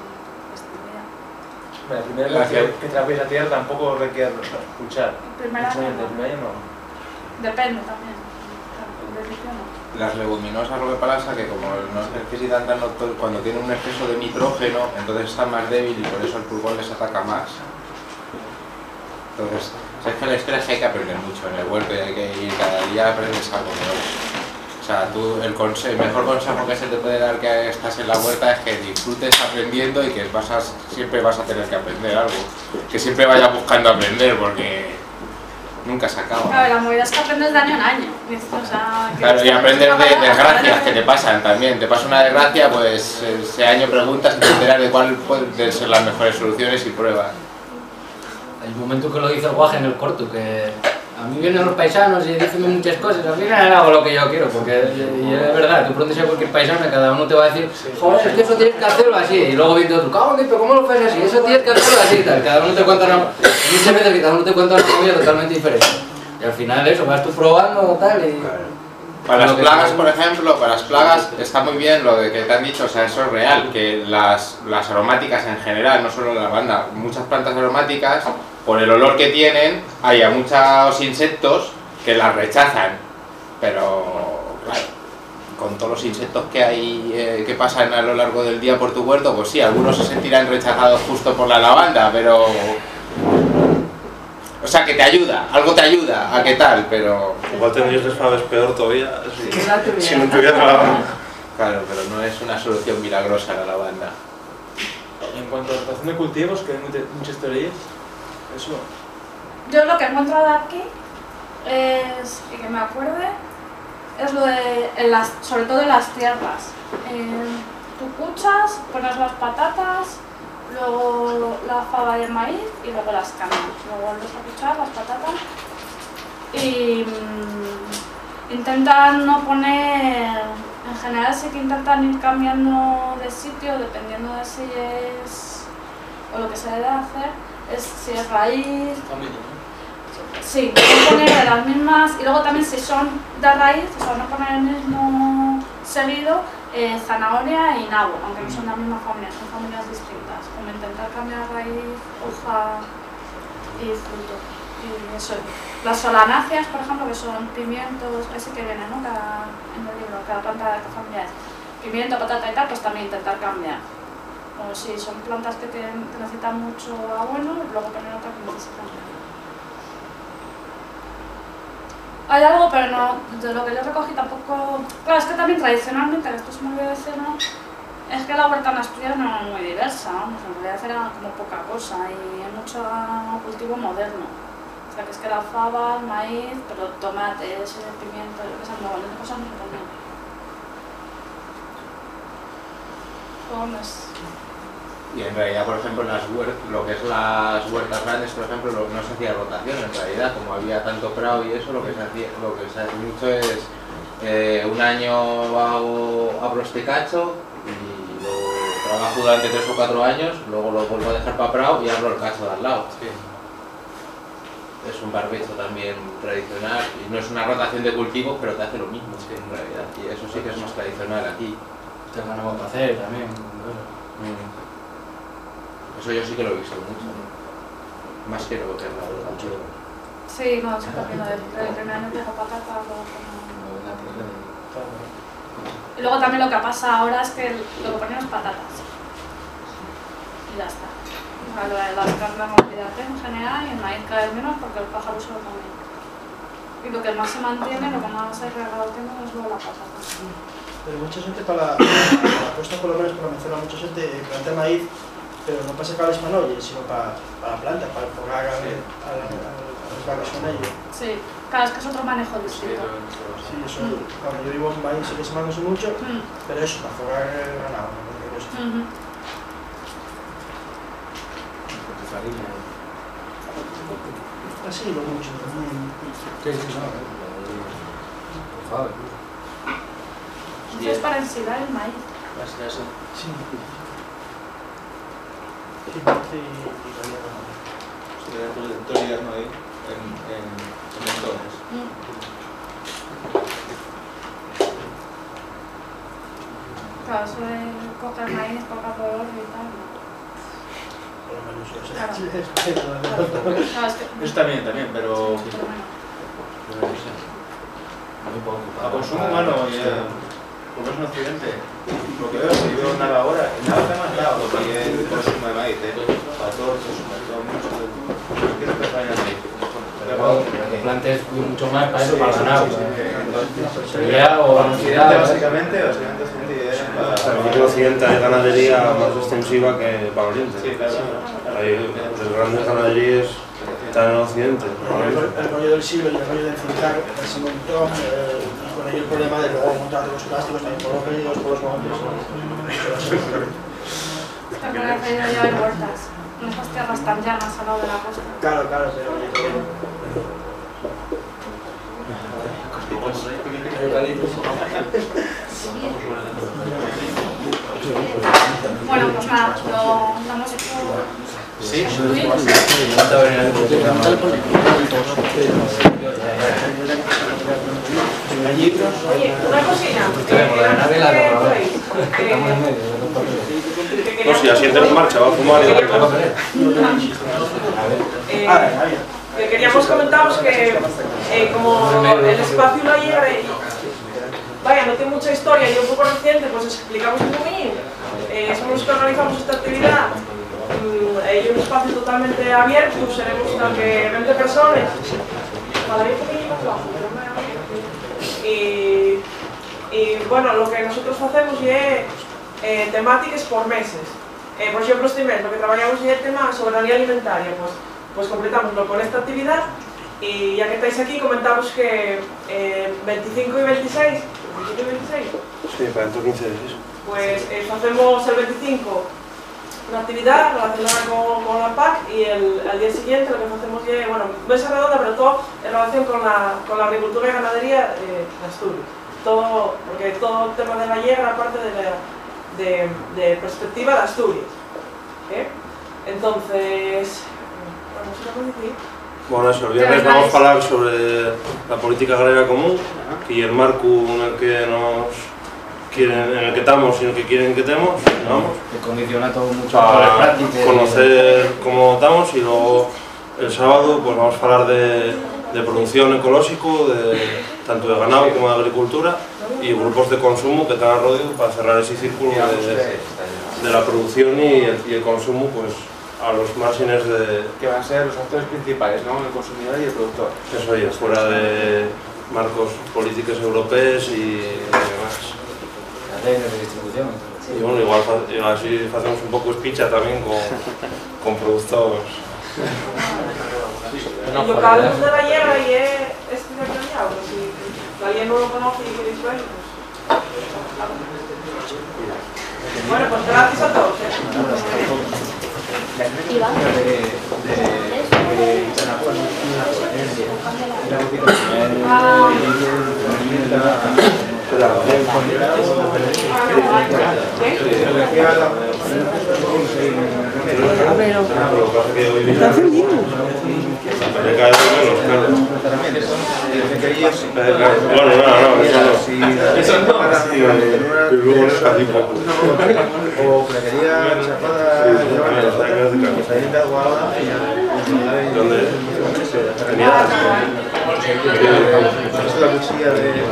La primera vez que, que atraviesa tierra tampoco requiere escuchar. Primera vez no. El primer año no. Depende también. Claro, no. Las leguminosas lo que pasa es que como no necesitan tanto, cuando tienen un exceso de nitrógeno, entonces están más débil y por eso el pulgón les ataca más. Entonces, sabes que el estrés hay que aprender mucho en el huerto y hay que ir cada día aprendes algo nuevo. O sea, tú, el, conse el mejor consejo que se te puede dar que estás en la huerta es que disfrutes aprendiendo y que vas a, siempre vas a tener que aprender algo. Que siempre vayas buscando aprender porque nunca se acaba. Claro, la movida es que aprendes de año en año. O sea, que claro, y aprender de desgracias que te pasan también. Te pasa una desgracia, pues ese año preguntas y te enteras de cuál pueden ser las mejores soluciones y pruebas. Hay un momento que lo dice el Guaje en el corto, que a mí vienen los paisanos y dicen muchas cosas, al final hago lo que yo quiero, porque y es verdad, tú preguntas a cualquier paisano y cada uno te va a decir, joder, es que eso tienes que hacerlo así, y luego viene otro, ¿cómo, pero cómo lo haces así? Eso tienes que hacerlo así y tal, cada uno te cuenta una, muchas veces que cada uno te cuenta una comida totalmente diferente, y al final eso, vas tú probando tal y... Para las plagas, por ejemplo, para las plagas está muy bien lo de que te han dicho, o sea, eso es real, que las, las aromáticas en general, no solo la lavanda, muchas plantas aromáticas, por el olor que tienen, hay a muchos insectos que las rechazan, pero claro, con todos los insectos que hay, eh, que pasan a lo largo del día por tu huerto, pues sí, algunos se sentirán rechazados justo por la lavanda, pero... O sea, que te ayuda, algo te ayuda, ¿a qué tal? Pero... Igual tendrías desfaves peor todavía si, si no tuvieras la lavanda. Claro, pero no es una solución milagrosa la lavanda. En cuanto a la rotación de cultivos, que hay muchas, muchas teorías, eso... Yo lo que he encontrado aquí es, y que me acuerde, es lo de, en las, sobre todo en las tierras. Eh, tú cuchas, pones las patatas, luego la fava y el maíz y luego las cañas. Luego vuelves a cuchar las patatas y mmm, intentan no poner, en general sí que intentan ir cambiando de sitio dependiendo de si es, o lo que se debe hacer, es si es raíz. Familia, ¿no? Sí, no poner de las mismas, y luego también si son de raíz, o sea, no poner el mismo seguido, eh, zanahoria y nabo, aunque no son de la misma familia, son familias distintas, como intentar cambiar raíz, hoja y fruto. Y eso. Las solanáceas, por ejemplo, que son pimientos, ese que viene, ¿no? Cada, en el libro, cada planta de qué familia es. Pimiento, patata y tal, pues también intentar cambiar. O si son plantas que, te, que necesitan mucho abono, luego poner otra que necesitan menos. Hay algo, pero no, de lo que yo recogí tampoco... Claro, es que también tradicionalmente, que esto se me olvidó decir, ¿no? Es que la huerta en Asturias no es muy diversa, vamos, en realidad era como poca cosa y hay mucho cultivo moderno. O sea, que es que la fava, el maíz, pero tomates, el pimiento, yo qué sé, un montón de cosas no se ponían. Pomes. Y en realidad, por ejemplo, en las huertas, lo que es las huertas grandes, por ejemplo, lo, no se hacía rotación en realidad, como había tanto prado y eso, lo que se hacía, lo que se hace mucho es eh, un año hago, abro este cacho y lo trabajo durante tres o cuatro años, luego lo vuelvo a dejar para prado y abro el cacho de al lado. Sí. Es un barbecho también tradicional y no es una rotación de cultivos, pero te hace lo mismo, sí, en realidad, y eso sí que es más tradicional aquí. Te van a hacer también. Mm. Eso yo sí que lo he visto mucho, ¿no? Más que lo que es la verdad. Sí, no, se está viendo el primer año dejo patata, luego y luego también lo que pasa ahora es que lo que ponen es patatas. Y ya está. O sea, las carnes olvídate en general y el maíz cada vez menos porque el pájaro se lo come. Y lo que más se mantiene, lo que más se regala tiene es luego la patata. Pero mucha gente para la, para la costa, por lo menos, por la menciona mucha gente planta maíz, pero no para sacar las manollas, sino para, para la planta, para enfocar a, sí. a, a, a las vacas con ello. Sí, claro, es que es otro manejo distinto. Sí, eso, mm. Claro, yo vivo en maíz, sí que se maneja mucho, mm. pero eso, para enfocar el ganado, no cualquier cosa. Uh -huh. Así lo mucho también. Sí, sí, no, por favor. Eso es para ensilar el maíz. Sí. Teorías, ¿no? Ahí, en, en, en montones. Claro, eso de coger maíz, coca por oro y tal. Claro. Claro, es que... Eso también, también, pero... Sí, pero bueno. A consumo humano, ya, como es un accidente, lo que veo, si veo nada ahora, nada está más lado que el consumo de maíz, ¿eh? Para todos los consumidores, mucho de todo. ¿Qué es lo que traen ahí? Que plantes mucho más para eso, para ganar. Sería o accidente, básicamente, básicamente es Aquí en Occidente hay ganadería más extensiva que para Oriente. Sí, claro. Hay las grandes ganaderías están en Occidente. El rollo del silo y el rollo del cincar, es un montón, eh, y con ello el problema de luego montar los plásticos también por los pedidos, por los montes. Pero con el pedido ya hay huertas. En esas tierras tan llanas al lado de la costa. Claro, claro, pero... Bueno, pues nada, lo damos hecho. Sí, Oye, una cosilla. No, si así en marcha, va a fumar y va a Que queríamos comentaros que eh, como el espacio lo llega y vaya, no tiene mucha historia y un poco reciente, pues explicamos un poquillo. Eh, somos los que organizamos esta actividad. Mm, hay un espacio totalmente abierto, seremos tal que veinte personas. Vale, hay un poquillo más bajo, pero me y, y bueno, lo que nosotros hacemos es eh, temáticas por meses. Eh, por ejemplo, este mes lo que trabajamos es el tema soberanía alimentaria. Pues, pues completámoslo con esta actividad y ya que estáis aquí comentamos que eh, veinticinco y veintiséis, veinticinco y veintiséis, sí, para dentro de quince días. Pues eh, hacemos el veinticinco una actividad relacionada con, con la P A C y el, al día siguiente lo que hacemos es, bueno, mesa redonda, pero todo en relación con la, con la agricultura y ganadería eh, de Asturias. Todo, porque todo el tema de la hierba aparte de, la, de, de perspectiva de Asturias. ¿Eh? Entonces, vamos a decir. Bueno, eso, el viernes vamos a hablar sobre la política agraria común y el marco en el que nos quieren, en el que estamos y en el que quieren que estemos, vamos. Que condiciona todo mucho para las prácticas. Conocer cómo estamos y luego el sábado pues vamos a hablar de, de producción ecológico, de, tanto de ganado como de agricultura y grupos de consumo que están rodeados para cerrar ese círculo de, de la producción y el, y el consumo pues a los márgenes de... Que van a ser los actores principales, ¿no? El consumidor y el productor. Eso ya, fuera de marcos políticos europeos y demás. Las leyes de distribución. Y bueno, igual así hacemos un poco espicha también con, con productores. El local de la hierba y es este de planeado, si alguien no lo conoce y queréis verlo, pues... Bueno, pues gracias a todos. Iván. Está feliz. Me cae de menos, claro. Bueno, no, no, eso no. Eso no. Y luego es casi poco. O plaquería, chapada, ¿dónde? es la cuchilla de...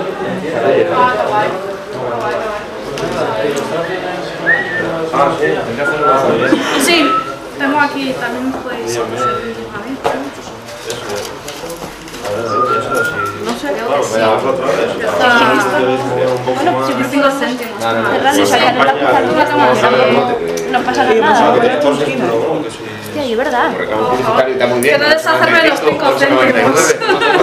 Ah, sí. Sí, tengo aquí, también podéis... No sé, claro, sí. veamos otra vez. Bueno, siempre cinco céntimos. No, no, no. ¿Verdad? Le sacaré la pizarra, no pasa nada. Hostia, y verdad. Quiero deshacerme de los cinco céntimos.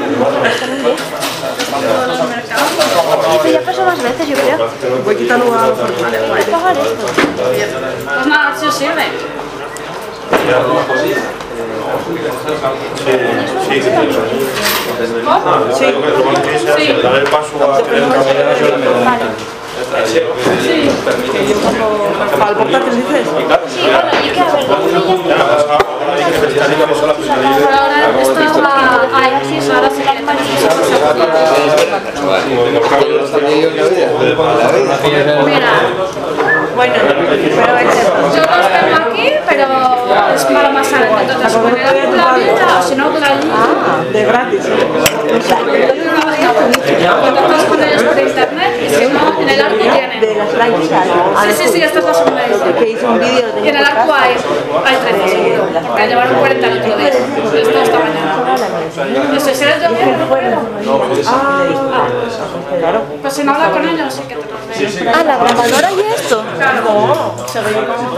Ya pasó más veces, yo creo. Voy quitando una forma de Voy a pagar esto. Pues nada, si os sirve. Sí, sí, sí. Sí. Dar el paso a querer cambiar Sí. Que yo cuando... ¿Para el portátil dices? Sí, bueno, y que a ver, pero ahora esto va... Ay, sí, ahora sí que mira, bueno, yo los tengo aquí, pero es para más adelante. Entonces, con el arco la vida, o si no, con la línea. De gratis. Contactas con ellos por internet y si no, en el arco tienen. De las prácticas. Sí, sí, sí, estas dos son de Que hizo un vídeo de... y en el arco hay, hay trece seguro, porque llevaron cuarenta el otro día. Esto esta mañana. No sé si eres yo. Ah, claro. Pues si no habla con ellos, sí que te lo veo. Ah, la grabadora y esto. Claro.